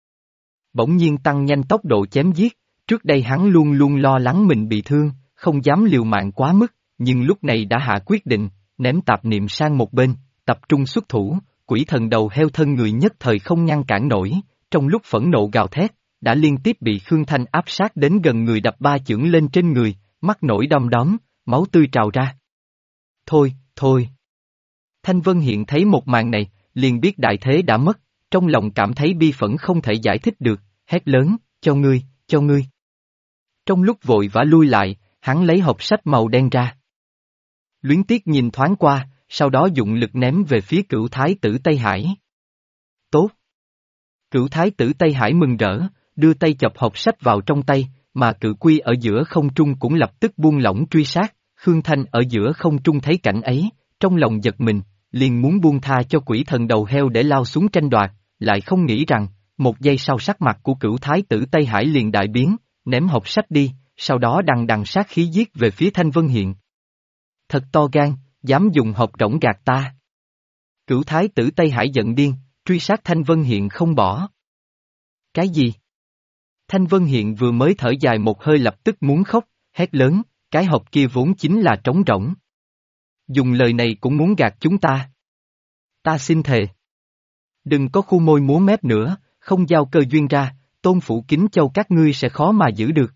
Bỗng nhiên tăng nhanh tốc độ chém giết, trước đây hắn luôn luôn lo lắng mình bị thương, không dám liều mạng quá mức, nhưng lúc này đã hạ quyết định, ném tạp niệm sang một bên, tập trung xuất thủ, quỷ thần đầu heo thân người nhất thời không ngăn cản nổi, trong lúc phẫn nộ gào thét, đã liên tiếp bị Khương Thanh áp sát đến gần người đập ba chưởng lên trên người, mắt nổi đom đóm, máu tươi trào ra. Thôi, thôi. Thanh Vân Hiện thấy một màn này, liền biết đại thế đã mất, trong lòng cảm thấy bi phẫn không thể giải thích được, hét lớn, cho ngươi, cho ngươi. Trong lúc vội vã lui lại, hắn lấy hộp sách màu đen ra. Luyến tiếc nhìn thoáng qua, sau đó dụng lực ném về phía Cửu Thái tử Tây Hải. Tốt! Cửu Thái tử Tây Hải mừng rỡ, đưa tay chọc hộp sách vào trong tay, mà Cự Quy ở giữa không trung cũng lập tức buông lỏng truy sát. Khương Thanh ở giữa không trung thấy cảnh ấy, trong lòng giật mình, liền muốn buông tha cho quỷ thần đầu heo để lao xuống tranh đoạt, lại không nghĩ rằng, một giây sau sắc mặt của Cửu Thái tử Tây Hải liền đại biến, ném hộp sách đi, sau đó đằng đằng sát khí giết về phía Thanh Vân Hiện. Thật to gan, dám dùng hộp rỗng gạt ta. Cửu Thái tử Tây Hải giận điên, truy sát Thanh Vân Hiện không bỏ. Cái gì? Thanh Vân Hiện vừa mới thở dài một hơi lập tức muốn khóc, hét lớn, cái hộp kia vốn chính là trống rỗng. Dùng lời này cũng muốn gạt chúng ta. Ta xin thề. Đừng có khu môi múa mép nữa, không giao cơ duyên ra, Tôn Phủ Kính Châu các ngươi sẽ khó mà giữ được.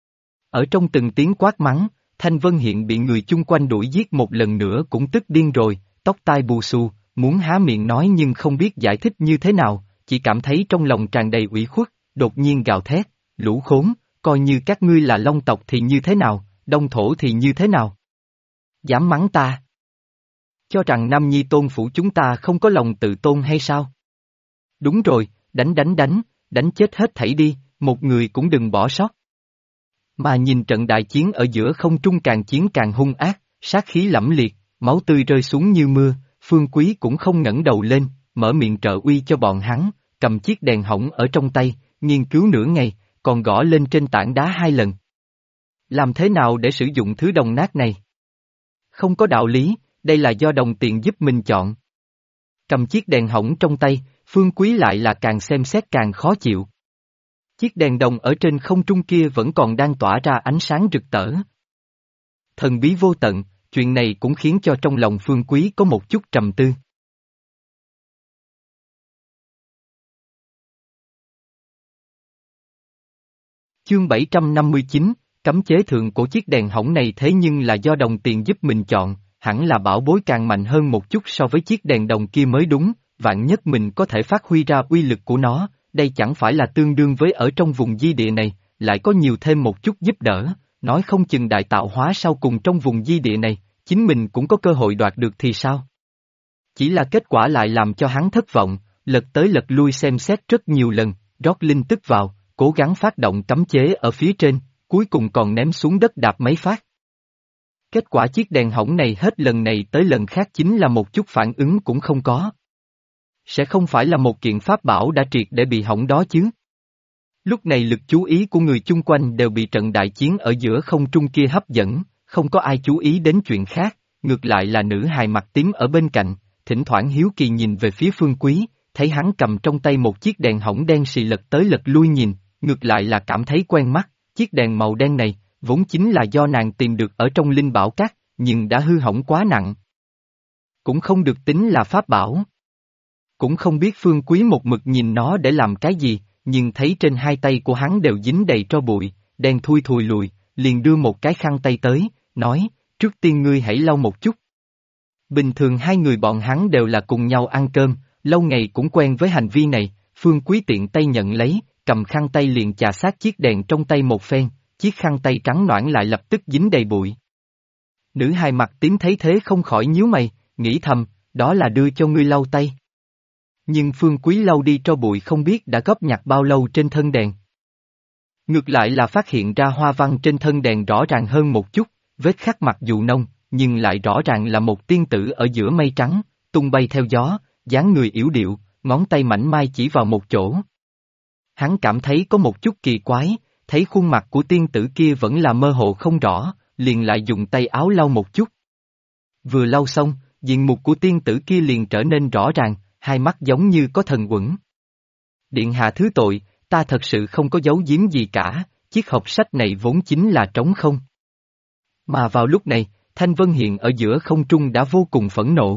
Ở trong từng tiếng quát mắng, Thanh Vân Hiện bị người chung quanh đuổi giết một lần nữa cũng tức điên rồi, tóc tai bù xù, muốn há miệng nói nhưng không biết giải thích như thế nào, chỉ cảm thấy trong lòng tràn đầy ủy khuất, đột nhiên gào thét, lũ khốn, coi như các ngươi là Long tộc thì như thế nào, Đông thổ thì như thế nào? Dám mắng ta? Cho rằng Nam Nhi Tôn Phủ chúng ta không có lòng tự tôn hay sao? Đúng rồi, đánh chết hết thảy đi, một người cũng đừng bỏ sót. Mà nhìn trận đại chiến ở giữa không trung càng chiến càng hung ác, sát khí lẫm liệt, máu tươi rơi xuống như mưa, Phương Quý cũng không ngẩng đầu lên, mở miệng trợ uy cho bọn hắn, cầm chiếc đèn hỏng ở trong tay, nghiên cứu nửa ngày, còn gõ lên trên tảng đá 2 lần. Làm thế nào để sử dụng thứ đồng nát này? Không có đạo lý, đây là do đồng tiền giúp mình chọn. Cầm chiếc đèn hỏng trong tay, Phương Quý lại là càng xem xét càng khó chịu. Chiếc đèn đồng ở trên không trung kia vẫn còn đang tỏa ra ánh sáng rực rỡ. Thần bí vô tận, chuyện này cũng khiến cho trong lòng Phương Quý có một chút trầm tư. Chương 759, cấm chế thượng của chiếc đèn hỏng này thế nhưng là do đồng tiền giúp mình chọn, hẳn là bảo bối càng mạnh hơn một chút so với chiếc đèn đồng kia mới đúng, vạn nhất mình có thể phát huy ra uy lực của nó, đây chẳng phải là tương đương với ở trong vùng di địa này, lại có nhiều thêm một chút giúp đỡ, nói không chừng đại tạo hóa sau cùng trong vùng di địa này, chính mình cũng có cơ hội đoạt được thì sao? Chỉ là kết quả lại làm cho hắn thất vọng, lật tới lật lui xem xét rất nhiều lần, rót linh tức vào, cố gắng phát động cấm chế ở phía trên, cuối cùng còn ném xuống đất đạp mấy phát. Kết quả chiếc đèn hỏng này hết lần này tới lần khác chính là một chút phản ứng cũng không có. Sẽ không phải là một kiện pháp bảo đã triệt để bị hỏng đó chứ. Lúc này lực chú ý của người chung quanh đều bị trận đại chiến ở giữa không trung kia hấp dẫn, không có ai chú ý đến chuyện khác, ngược lại là nữ hài mặt tím ở bên cạnh, thỉnh thoảng hiếu kỳ nhìn về phía Phương Quý, thấy hắn cầm trong tay một chiếc đèn hỏng đen xì lật tới lật lui nhìn, ngược lại là cảm thấy quen mắt, chiếc đèn màu đen này, vốn chính là do nàng tìm được ở trong linh bảo các, nhưng đã hư hỏng quá nặng. Cũng không được tính là pháp bảo. Cũng không biết Phương Quý một mực nhìn nó để làm cái gì, nhưng thấy trên hai tay của hắn đều dính đầy tro bụi, đen thui thùi lùi, liền đưa một cái khăn tay tới, nói, trước tiên ngươi hãy lau một chút. Bình thường hai người bọn hắn đều là cùng nhau ăn cơm, lâu ngày cũng quen với hành vi này, Phương Quý tiện tay nhận lấy, cầm khăn tay liền chà sát chiếc đèn trong tay một phen, chiếc khăn tay trắng nõn lại lập tức dính đầy bụi. Nữ hài mặt tím thấy thế không khỏi nhíu mày, nghĩ thầm, đó là đưa cho ngươi lau tay. Nhưng Phương Quý lau đi tro bụi không biết đã góp nhặt bao lâu trên thân đèn. Ngược lại là phát hiện ra hoa văn trên thân đèn rõ ràng hơn một chút, vết khắc mặc dù nông, nhưng lại rõ ràng là một tiên tử ở giữa mây trắng, tung bay theo gió, dáng người yểu điệu, ngón tay mảnh mai chỉ vào một chỗ. Hắn cảm thấy có một chút kỳ quái, thấy khuôn mặt của tiên tử kia vẫn là mơ hồ không rõ, liền lại dùng tay áo lau một chút. Vừa lau xong, diện mục của tiên tử kia liền trở nên rõ ràng, hai mắt giống như có thần uẩn. Điện hạ thứ tội, ta thật sự không có giấu giếm gì cả, chiếc hộp sách này vốn chính là trống không. Mà vào lúc này, Thanh Vân Hiện ở giữa không trung đã vô cùng phẫn nộ.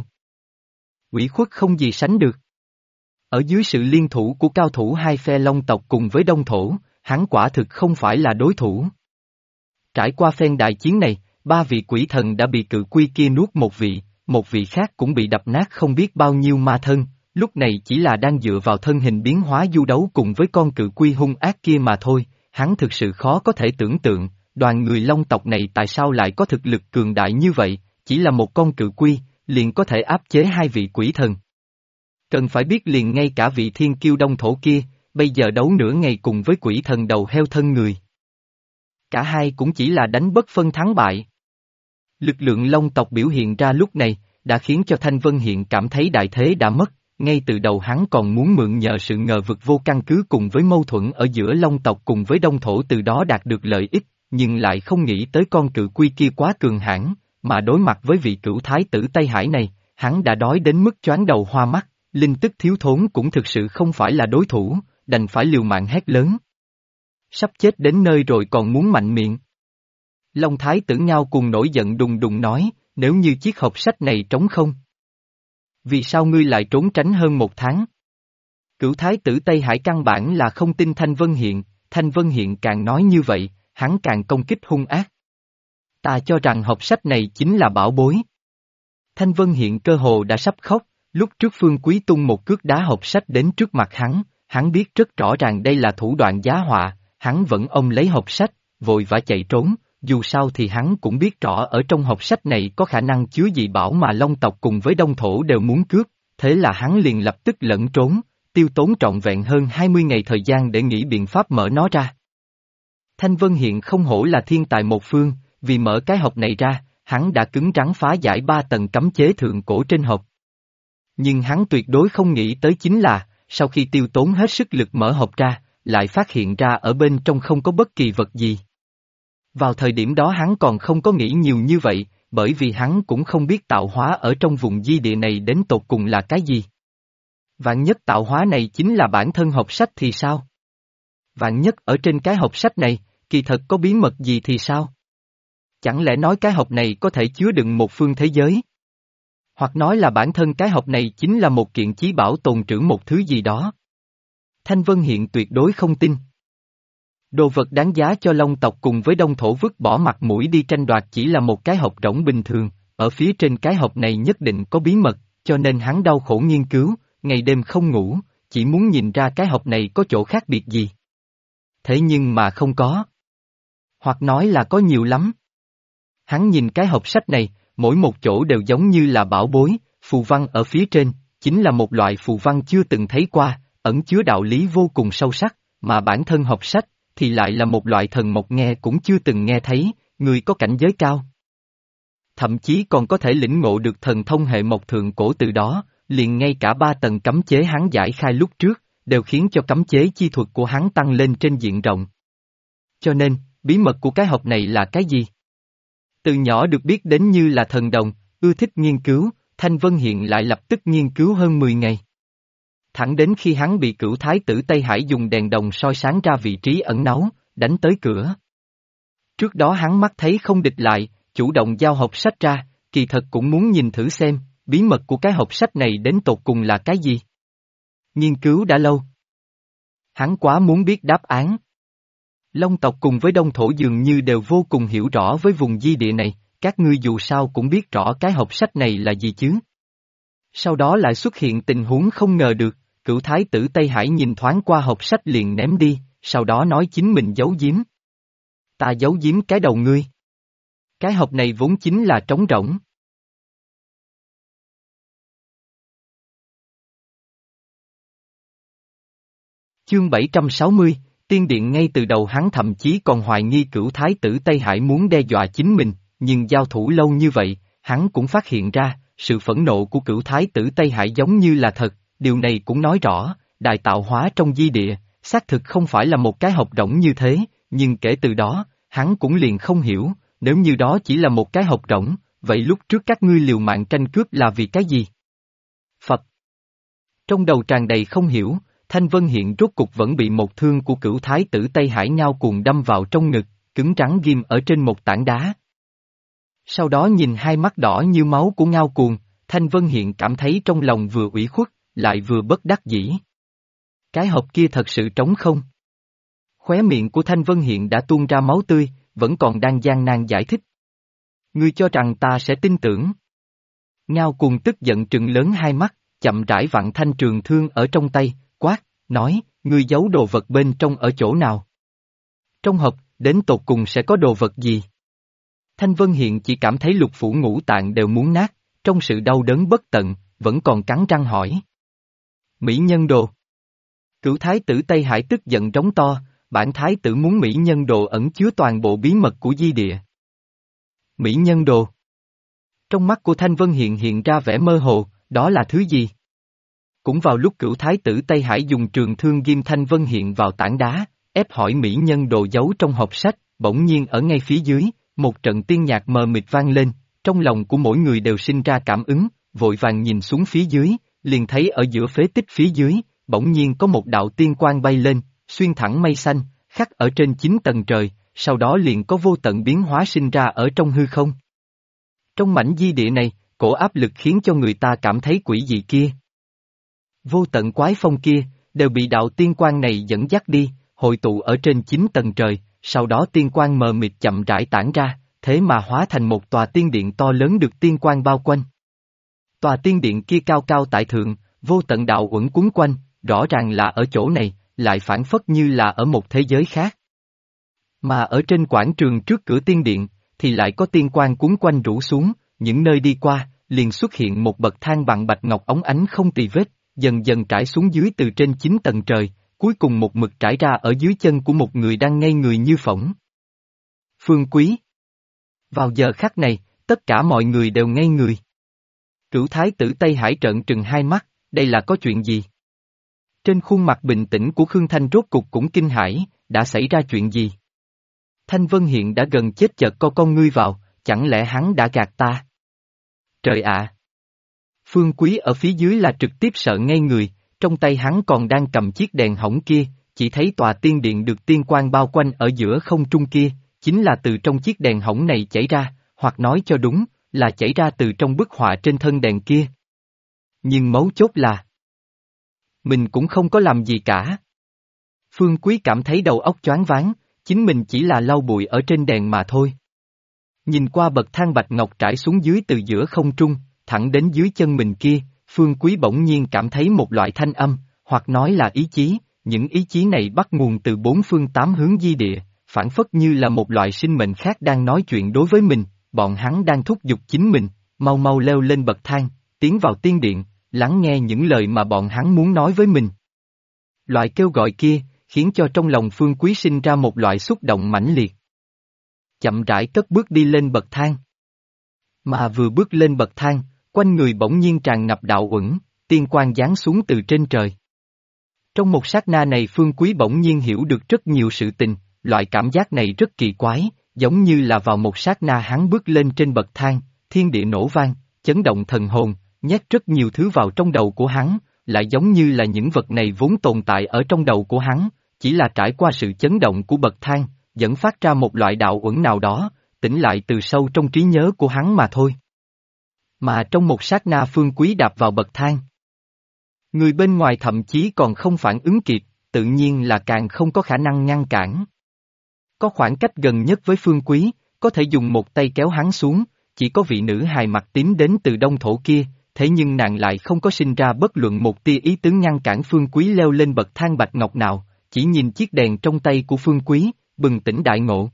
Ủy khuất không gì sánh được. Ở dưới sự liên thủ của cao thủ hai phe Long tộc cùng với Đông thổ, hắn quả thực không phải là đối thủ. Trải qua phen đại chiến này, ba vị quỷ thần đã bị cự quy kia nuốt một vị khác cũng bị đập nát không biết bao nhiêu ma thân, lúc này chỉ là đang dựa vào thân hình biến hóa du đấu cùng với con cự quy hung ác kia mà thôi, hắn thực sự khó có thể tưởng tượng, đoàn người Long tộc này tại sao lại có thực lực cường đại như vậy, chỉ là một con cự quy, liền có thể áp chế hai vị quỷ thần. Cần phải biết liền ngay cả vị thiên kiêu đông thổ kia, bây giờ đấu nửa ngày cùng với quỷ thần đầu heo thân người. Cả hai cũng chỉ là đánh bất phân thắng bại. Lực lượng Long tộc biểu hiện ra lúc này, đã khiến cho Thanh Vân Hiện cảm thấy đại thế đã mất, ngay từ đầu hắn còn muốn mượn nhờ sự ngờ vực vô căn cứ cùng với mâu thuẫn ở giữa Long tộc cùng với Đông thổ từ đó đạt được lợi ích, nhưng lại không nghĩ tới con cự quy kia quá cường hãn, mà đối mặt với vị cửu thái tử Tây Hải này, hắn đã đói đến mức choáng đầu hoa mắt, linh tức thiếu thốn cũng thực sự không phải là đối thủ, đành phải liều mạng hét lớn. Sắp chết đến nơi rồi còn muốn mạnh miệng. Long thái tử Ngao Cuồng nổi giận đùng đùng nói, nếu như chiếc hộp sách này trống không. Vì sao ngươi lại trốn tránh hơn một tháng? Cửu thái tử Tây Hải căn bản là không tin Thanh Vân Hiện càng nói như vậy, hắn càng công kích hung ác. Ta cho rằng hộp sách này chính là bảo bối. Thanh Vân Hiện cơ hồ đã sắp khóc, lúc trước Phương Quý tung một cước đá hộp sách đến trước mặt hắn biết rất rõ ràng đây là thủ đoạn giá họa, hắn vẫn ôm lấy hộp sách, vội vã chạy trốn, dù sao thì hắn cũng biết rõ ở trong hộp sách này có khả năng chứa dị bảo mà Long tộc cùng với Đông thổ đều muốn cướp, thế là hắn liền lập tức lẫn trốn, tiêu tốn trọn vẹn hơn 20 ngày thời gian để nghĩ biện pháp mở nó ra. Thanh Vân Hiện không hổ là thiên tài một phương, vì mở cái hộp này ra, hắn đã cứng rắn phá giải 3 tầng cấm chế thượng cổ trên hộp. Nhưng hắn tuyệt đối không nghĩ tới chính là, sau khi tiêu tốn hết sức lực mở hộp ra, lại phát hiện ra ở bên trong không có bất kỳ vật gì. Vào thời điểm đó hắn còn không có nghĩ nhiều như vậy, bởi vì hắn cũng không biết tạo hóa ở trong vùng di địa này đến tột cùng là cái gì. Vạn nhất tạo hóa này chính là bản thân hộp sách thì sao? Vạn nhất ở trên cái hộp sách này, kỳ thật có bí mật gì thì sao? Chẳng lẽ nói cái hộp này có thể chứa đựng một phương thế giới? Hoặc nói là bản thân cái hộp này chính là một kiện chí bảo tồn trữ một thứ gì đó? Thanh Vân Hiện tuyệt đối không tin. Đồ vật đáng giá cho Long tộc cùng với Đông thổ vứt bỏ mặt mũi đi tranh đoạt chỉ là một cái hộp rỗng bình thường, ở phía trên cái hộp này nhất định có bí mật, cho nên hắn đau khổ nghiên cứu, ngày đêm không ngủ, chỉ muốn nhìn ra cái hộp này có chỗ khác biệt gì. Thế nhưng mà không có. Hoặc nói là có nhiều lắm. Hắn nhìn cái hộp sách này, mỗi một chỗ đều giống như là bảo bối, phù văn ở phía trên, chính là một loại phù văn chưa từng thấy qua, ẩn chứa đạo lý vô cùng sâu sắc, mà bản thân hộp sách, thì lại là một loại thần mộc nghe cũng chưa từng nghe thấy, người có cảnh giới cao. Thậm chí còn có thể lĩnh ngộ được thần thông hệ mộc thượng cổ từ đó, liền ngay cả 3 tầng cấm chế hắn giải khai lúc trước, đều khiến cho cấm chế chi thuật của hắn tăng lên trên diện rộng. Cho nên, bí mật của cái hộp này là cái gì? Từ nhỏ được biết đến như là thần đồng, ưa thích nghiên cứu, Thanh Vân Hiện lại lập tức nghiên cứu hơn 10 ngày. Thẳng đến khi hắn bị cửu thái tử Tây Hải dùng đèn đồng soi sáng ra vị trí ẩn náu, đánh tới cửa. Trước đó hắn mắt thấy không địch lại, chủ động giao hộp sách ra, kỳ thật cũng muốn nhìn thử xem, bí mật của cái hộp sách này đến tột cùng là cái gì. Nghiên cứu đã lâu. Hắn quá muốn biết đáp án. Long tộc cùng với Đông thổ dường như đều vô cùng hiểu rõ với vùng di địa này, các ngươi dù sao cũng biết rõ cái hộp sách này là gì chứ. Sau đó lại xuất hiện tình huống không ngờ được, cửu thái tử Tây Hải nhìn thoáng qua hộp sách liền ném đi, sau đó nói chính mình giấu giếm. Ta giấu giếm cái đầu ngươi. Cái hộp này vốn chính là trống rỗng. Chương 760, Tiên Điện ngay từ đầu hắn thậm chí còn hoài nghi cửu thái tử Tây Hải muốn đe dọa chính mình, nhưng giao thủ lâu như vậy, hắn cũng phát hiện ra, sự phẫn nộ của cửu thái tử Tây Hải giống như là thật, điều này cũng nói rõ, đại tạo hóa trong di địa, xác thực không phải là một cái hộp rỗng như thế, nhưng kể từ đó, hắn cũng liền không hiểu, nếu như đó chỉ là một cái hộp rỗng, vậy lúc trước các ngươi liều mạng tranh cướp là vì cái gì? Phật. Trong đầu tràn đầy không hiểu, Thanh Vân Hiện rốt cục vẫn bị một thương của cửu thái tử Tây Hải Ngao Cuồng đâm vào trong ngực, cứng rắn ghim ở trên một tảng đá. Sau đó nhìn hai mắt đỏ như máu của Ngao Cuồng, Thanh Vân Hiện cảm thấy trong lòng vừa ủy khuất, lại vừa bất đắc dĩ. Cái hộp kia thật sự trống không? Khóe miệng của Thanh Vân Hiện đã tuôn ra máu tươi, vẫn còn đang gian nan giải thích. Ngươi cho rằng ta sẽ tin tưởng? Ngao Cuồng tức giận trừng lớn hai mắt, chậm rãi vặn thanh trường thương ở trong tay, quát, nói, ngươi giấu đồ vật bên trong ở chỗ nào? Trong hộp, đến tột cùng sẽ có đồ vật gì? Thanh Vân Hiện chỉ cảm thấy lục phủ ngũ tạng đều muốn nát, trong sự đau đớn bất tận, vẫn còn cắn răng hỏi. Mỹ nhân đồ. Cửu thái tử Tây Hải tức giận trống to, bản thái tử muốn Mỹ nhân đồ ẩn chứa toàn bộ bí mật của di địa. Mỹ nhân đồ. Trong mắt của Thanh Vân hiện ra vẻ mơ hồ, đó là thứ gì? Cũng vào lúc cửu thái tử Tây Hải dùng trường thương ghim Thanh Vân Hiện vào tảng đá, ép hỏi Mỹ nhân đồ giấu trong hộp sách, bỗng nhiên ở ngay phía dưới, một trận tiên nhạc mờ mịt vang lên, trong lòng của mỗi người đều sinh ra cảm ứng, vội vàng nhìn xuống phía dưới, liền thấy ở giữa phế tích phía dưới, bỗng nhiên có một đạo tiên quang bay lên, xuyên thẳng mây xanh, khắc ở trên 9 tầng trời, sau đó liền có vô tận biến hóa sinh ra ở trong hư không. Trong mảnh di địa này, cổ áp lực khiến cho người ta cảm thấy quỷ dị kia. Vô tận quái phong kia, đều bị đạo tiên quang này dẫn dắt đi, hội tụ ở trên 9 tầng trời, sau đó tiên quang mờ mịt chậm rãi tản ra, thế mà hóa thành một tòa tiên điện to lớn được tiên quang bao quanh. Tòa tiên điện kia cao cao tại thượng, vô tận đạo uẩn cuốn quanh, rõ ràng là ở chỗ này, lại phản phất như là ở một thế giới khác. Mà ở trên quảng trường trước cửa tiên điện, thì lại có tiên quang cuốn quanh rủ xuống, những nơi đi qua, liền xuất hiện một bậc thang bằng bạch ngọc óng ánh không tì vết, dần dần trải xuống dưới từ trên 9 tầng trời, cuối cùng một mực trải ra ở dưới chân của một người đang ngây người như phỗng. Phương Quý. Vào giờ khắc này, tất cả mọi người đều ngây người. Cửu thái tử Tây Hải trợn trừng hai mắt, đây là có chuyện gì? Trên khuôn mặt bình tĩnh của Khương Thanh rốt cục cũng kinh hãi, đã xảy ra chuyện gì? Thanh Vân Hiện đã gần chết chợt co con ngươi vào, chẳng lẽ hắn đã gạt ta? Trời ạ! Phương Quý ở phía dưới là trực tiếp sợ ngây người, trong tay hắn còn đang cầm chiếc đèn hỏng kia, chỉ thấy tòa tiên điện được tiên quang bao quanh ở giữa không trung kia, chính là từ trong chiếc đèn hỏng này chảy ra, hoặc nói cho đúng, là chảy ra từ trong bức họa trên thân đèn kia. Nhưng mấu chốt là mình cũng không có làm gì cả. Phương Quý cảm thấy đầu óc choáng váng, chính mình chỉ là lau bụi ở trên đèn mà thôi. Nhìn qua bậc thang bạch ngọc trải xuống dưới từ giữa không trung, thẳng đến dưới chân mình kia, Phương Quý bỗng nhiên cảm thấy một loại thanh âm, hoặc nói là ý chí, những ý chí này bắt nguồn từ bốn phương tám hướng di địa, phản phất như là một loại sinh mệnh khác đang nói chuyện đối với mình, bọn hắn đang thúc giục chính mình, mau mau leo lên bậc thang, tiến vào tiên điện, lắng nghe những lời mà bọn hắn muốn nói với mình. Loại kêu gọi kia, khiến cho trong lòng Phương Quý sinh ra một loại xúc động mãnh liệt. Chậm rãi cất bước đi lên bậc thang. Mà vừa bước lên bậc thang, quanh người bỗng nhiên tràn ngập đạo uẩn, tiên quang giáng xuống từ trên trời. Trong một sát na này Phương Quý bỗng nhiên hiểu được rất nhiều sự tình, loại cảm giác này rất kỳ quái, giống như là vào một sát na hắn bước lên trên bậc thang, thiên địa nổ vang, chấn động thần hồn, nhét rất nhiều thứ vào trong đầu của hắn, lại giống như là những vật này vốn tồn tại ở trong đầu của hắn, chỉ là trải qua sự chấn động của bậc thang, dẫn phát ra một loại đạo uẩn nào đó, tỉnh lại từ sâu trong trí nhớ của hắn mà thôi. Mà trong một sát na Phương Quý đạp vào bậc thang. Người bên ngoài thậm chí còn không phản ứng kịp, tự nhiên là càng không có khả năng ngăn cản. Có khoảng cách gần nhất với Phương Quý, có thể dùng một tay kéo hắn xuống, chỉ có vị nữ hài mặt tím đến từ Đông Thổ kia, thế nhưng nàng lại không có sinh ra bất luận một tia ý tứ ngăn cản Phương Quý leo lên bậc thang bạch ngọc nào, chỉ nhìn chiếc đèn trong tay của Phương Quý, bừng tỉnh đại ngộ.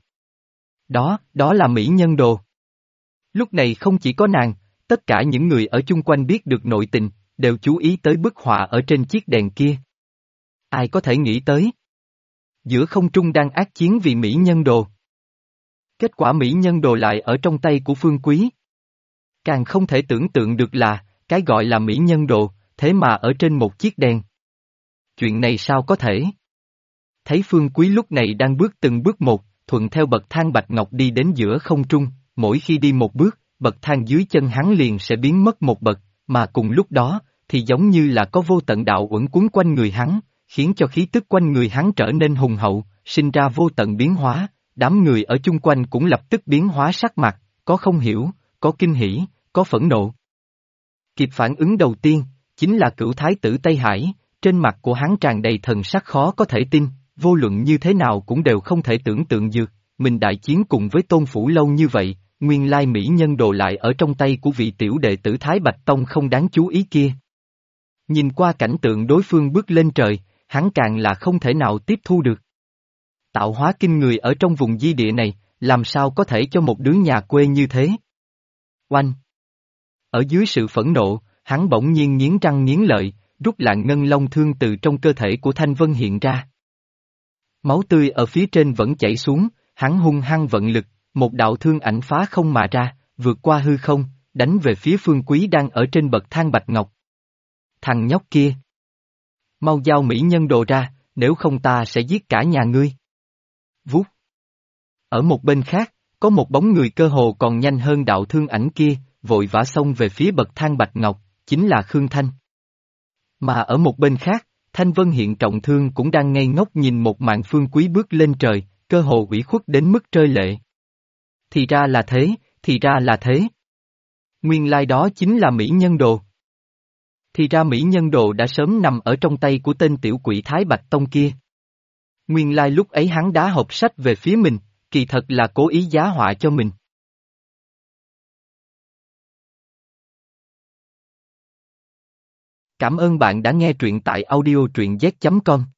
Đó là mỹ nhân đồ. Lúc này không chỉ có nàng, tất cả những người ở chung quanh biết được nội tình, đều chú ý tới bức họa ở trên chiếc đèn kia. Ai có thể nghĩ tới? Giữa không trung đang ác chiến vì mỹ nhân đồ. Kết quả mỹ nhân đồ lại ở trong tay của Phương Quý. Càng không thể tưởng tượng được là, cái gọi là mỹ nhân đồ, thế mà ở trên một chiếc đèn. Chuyện này sao có thể? Thấy Phương Quý lúc này đang bước từng bước một, thuận theo bậc thang bạch ngọc đi đến giữa không trung, mỗi khi đi một bước, bậc thang dưới chân hắn liền sẽ biến mất một bậc, mà cùng lúc đó, thì giống như là có vô tận đạo uẩn cuốn quanh người hắn, khiến cho khí tức quanh người hắn trở nên hùng hậu, sinh ra vô tận biến hóa, đám người ở chung quanh cũng lập tức biến hóa sắc mặt, có không hiểu, có kinh hỉ, có phẫn nộ. Kịp phản ứng đầu tiên, chính là cửu thái tử Tây Hải, trên mặt của hắn tràn đầy thần sắc khó có thể tin, vô luận như thế nào cũng đều không thể tưởng tượng được, mình đại chiến cùng với Tôn Phủ lâu như vậy, nguyên lai mỹ nhân đồ lại ở trong tay của vị tiểu đệ tử Thái Bạch Tông không đáng chú ý kia. Nhìn qua cảnh tượng đối phương bước lên trời, hắn càng là không thể nào tiếp thu được. Tạo hóa kinh người ở trong vùng di địa này, làm sao có thể cho một đứa nhà quê như thế? Oanh! Ở dưới sự phẫn nộ, hắn bỗng nhiên nghiến răng nghiến lợi, rút lạng ngân long thương từ trong cơ thể của Thanh Vân hiện ra. Máu tươi ở phía trên vẫn chảy xuống, hắn hung hăng vận lực, một đạo thương ảnh phá không mà ra, vượt qua hư không, đánh về phía Phương Quý đang ở trên bậc thang bạch ngọc. Thằng nhóc kia! Mau giao mỹ nhân đồ ra, nếu không ta sẽ giết cả nhà ngươi. Vút! Ở một bên khác, có một bóng người cơ hồ còn nhanh hơn đạo thương ảnh kia, vội vã xông về phía bậc thang bạch ngọc, chính là Khương Thanh. Mà ở một bên khác, Thanh Vân hiện trọng thương cũng đang ngây ngốc nhìn một màn Phương Quý bước lên trời, cơ hồ ủy khuất đến mức rơi lệ. Thì ra là thế, thì ra là thế. Nguyên lai đó chính là mỹ nhân đồ. Thì ra mỹ nhân đồ đã sớm nằm ở trong tay của tên tiểu quỷ Thái Bạch Tông kia. Nguyên lai lúc ấy hắn đá hộp sách về phía mình, kỳ thật là cố ý giá họa cho mình. Cảm ơn bạn đã nghe truyện tại audio truyện z.com.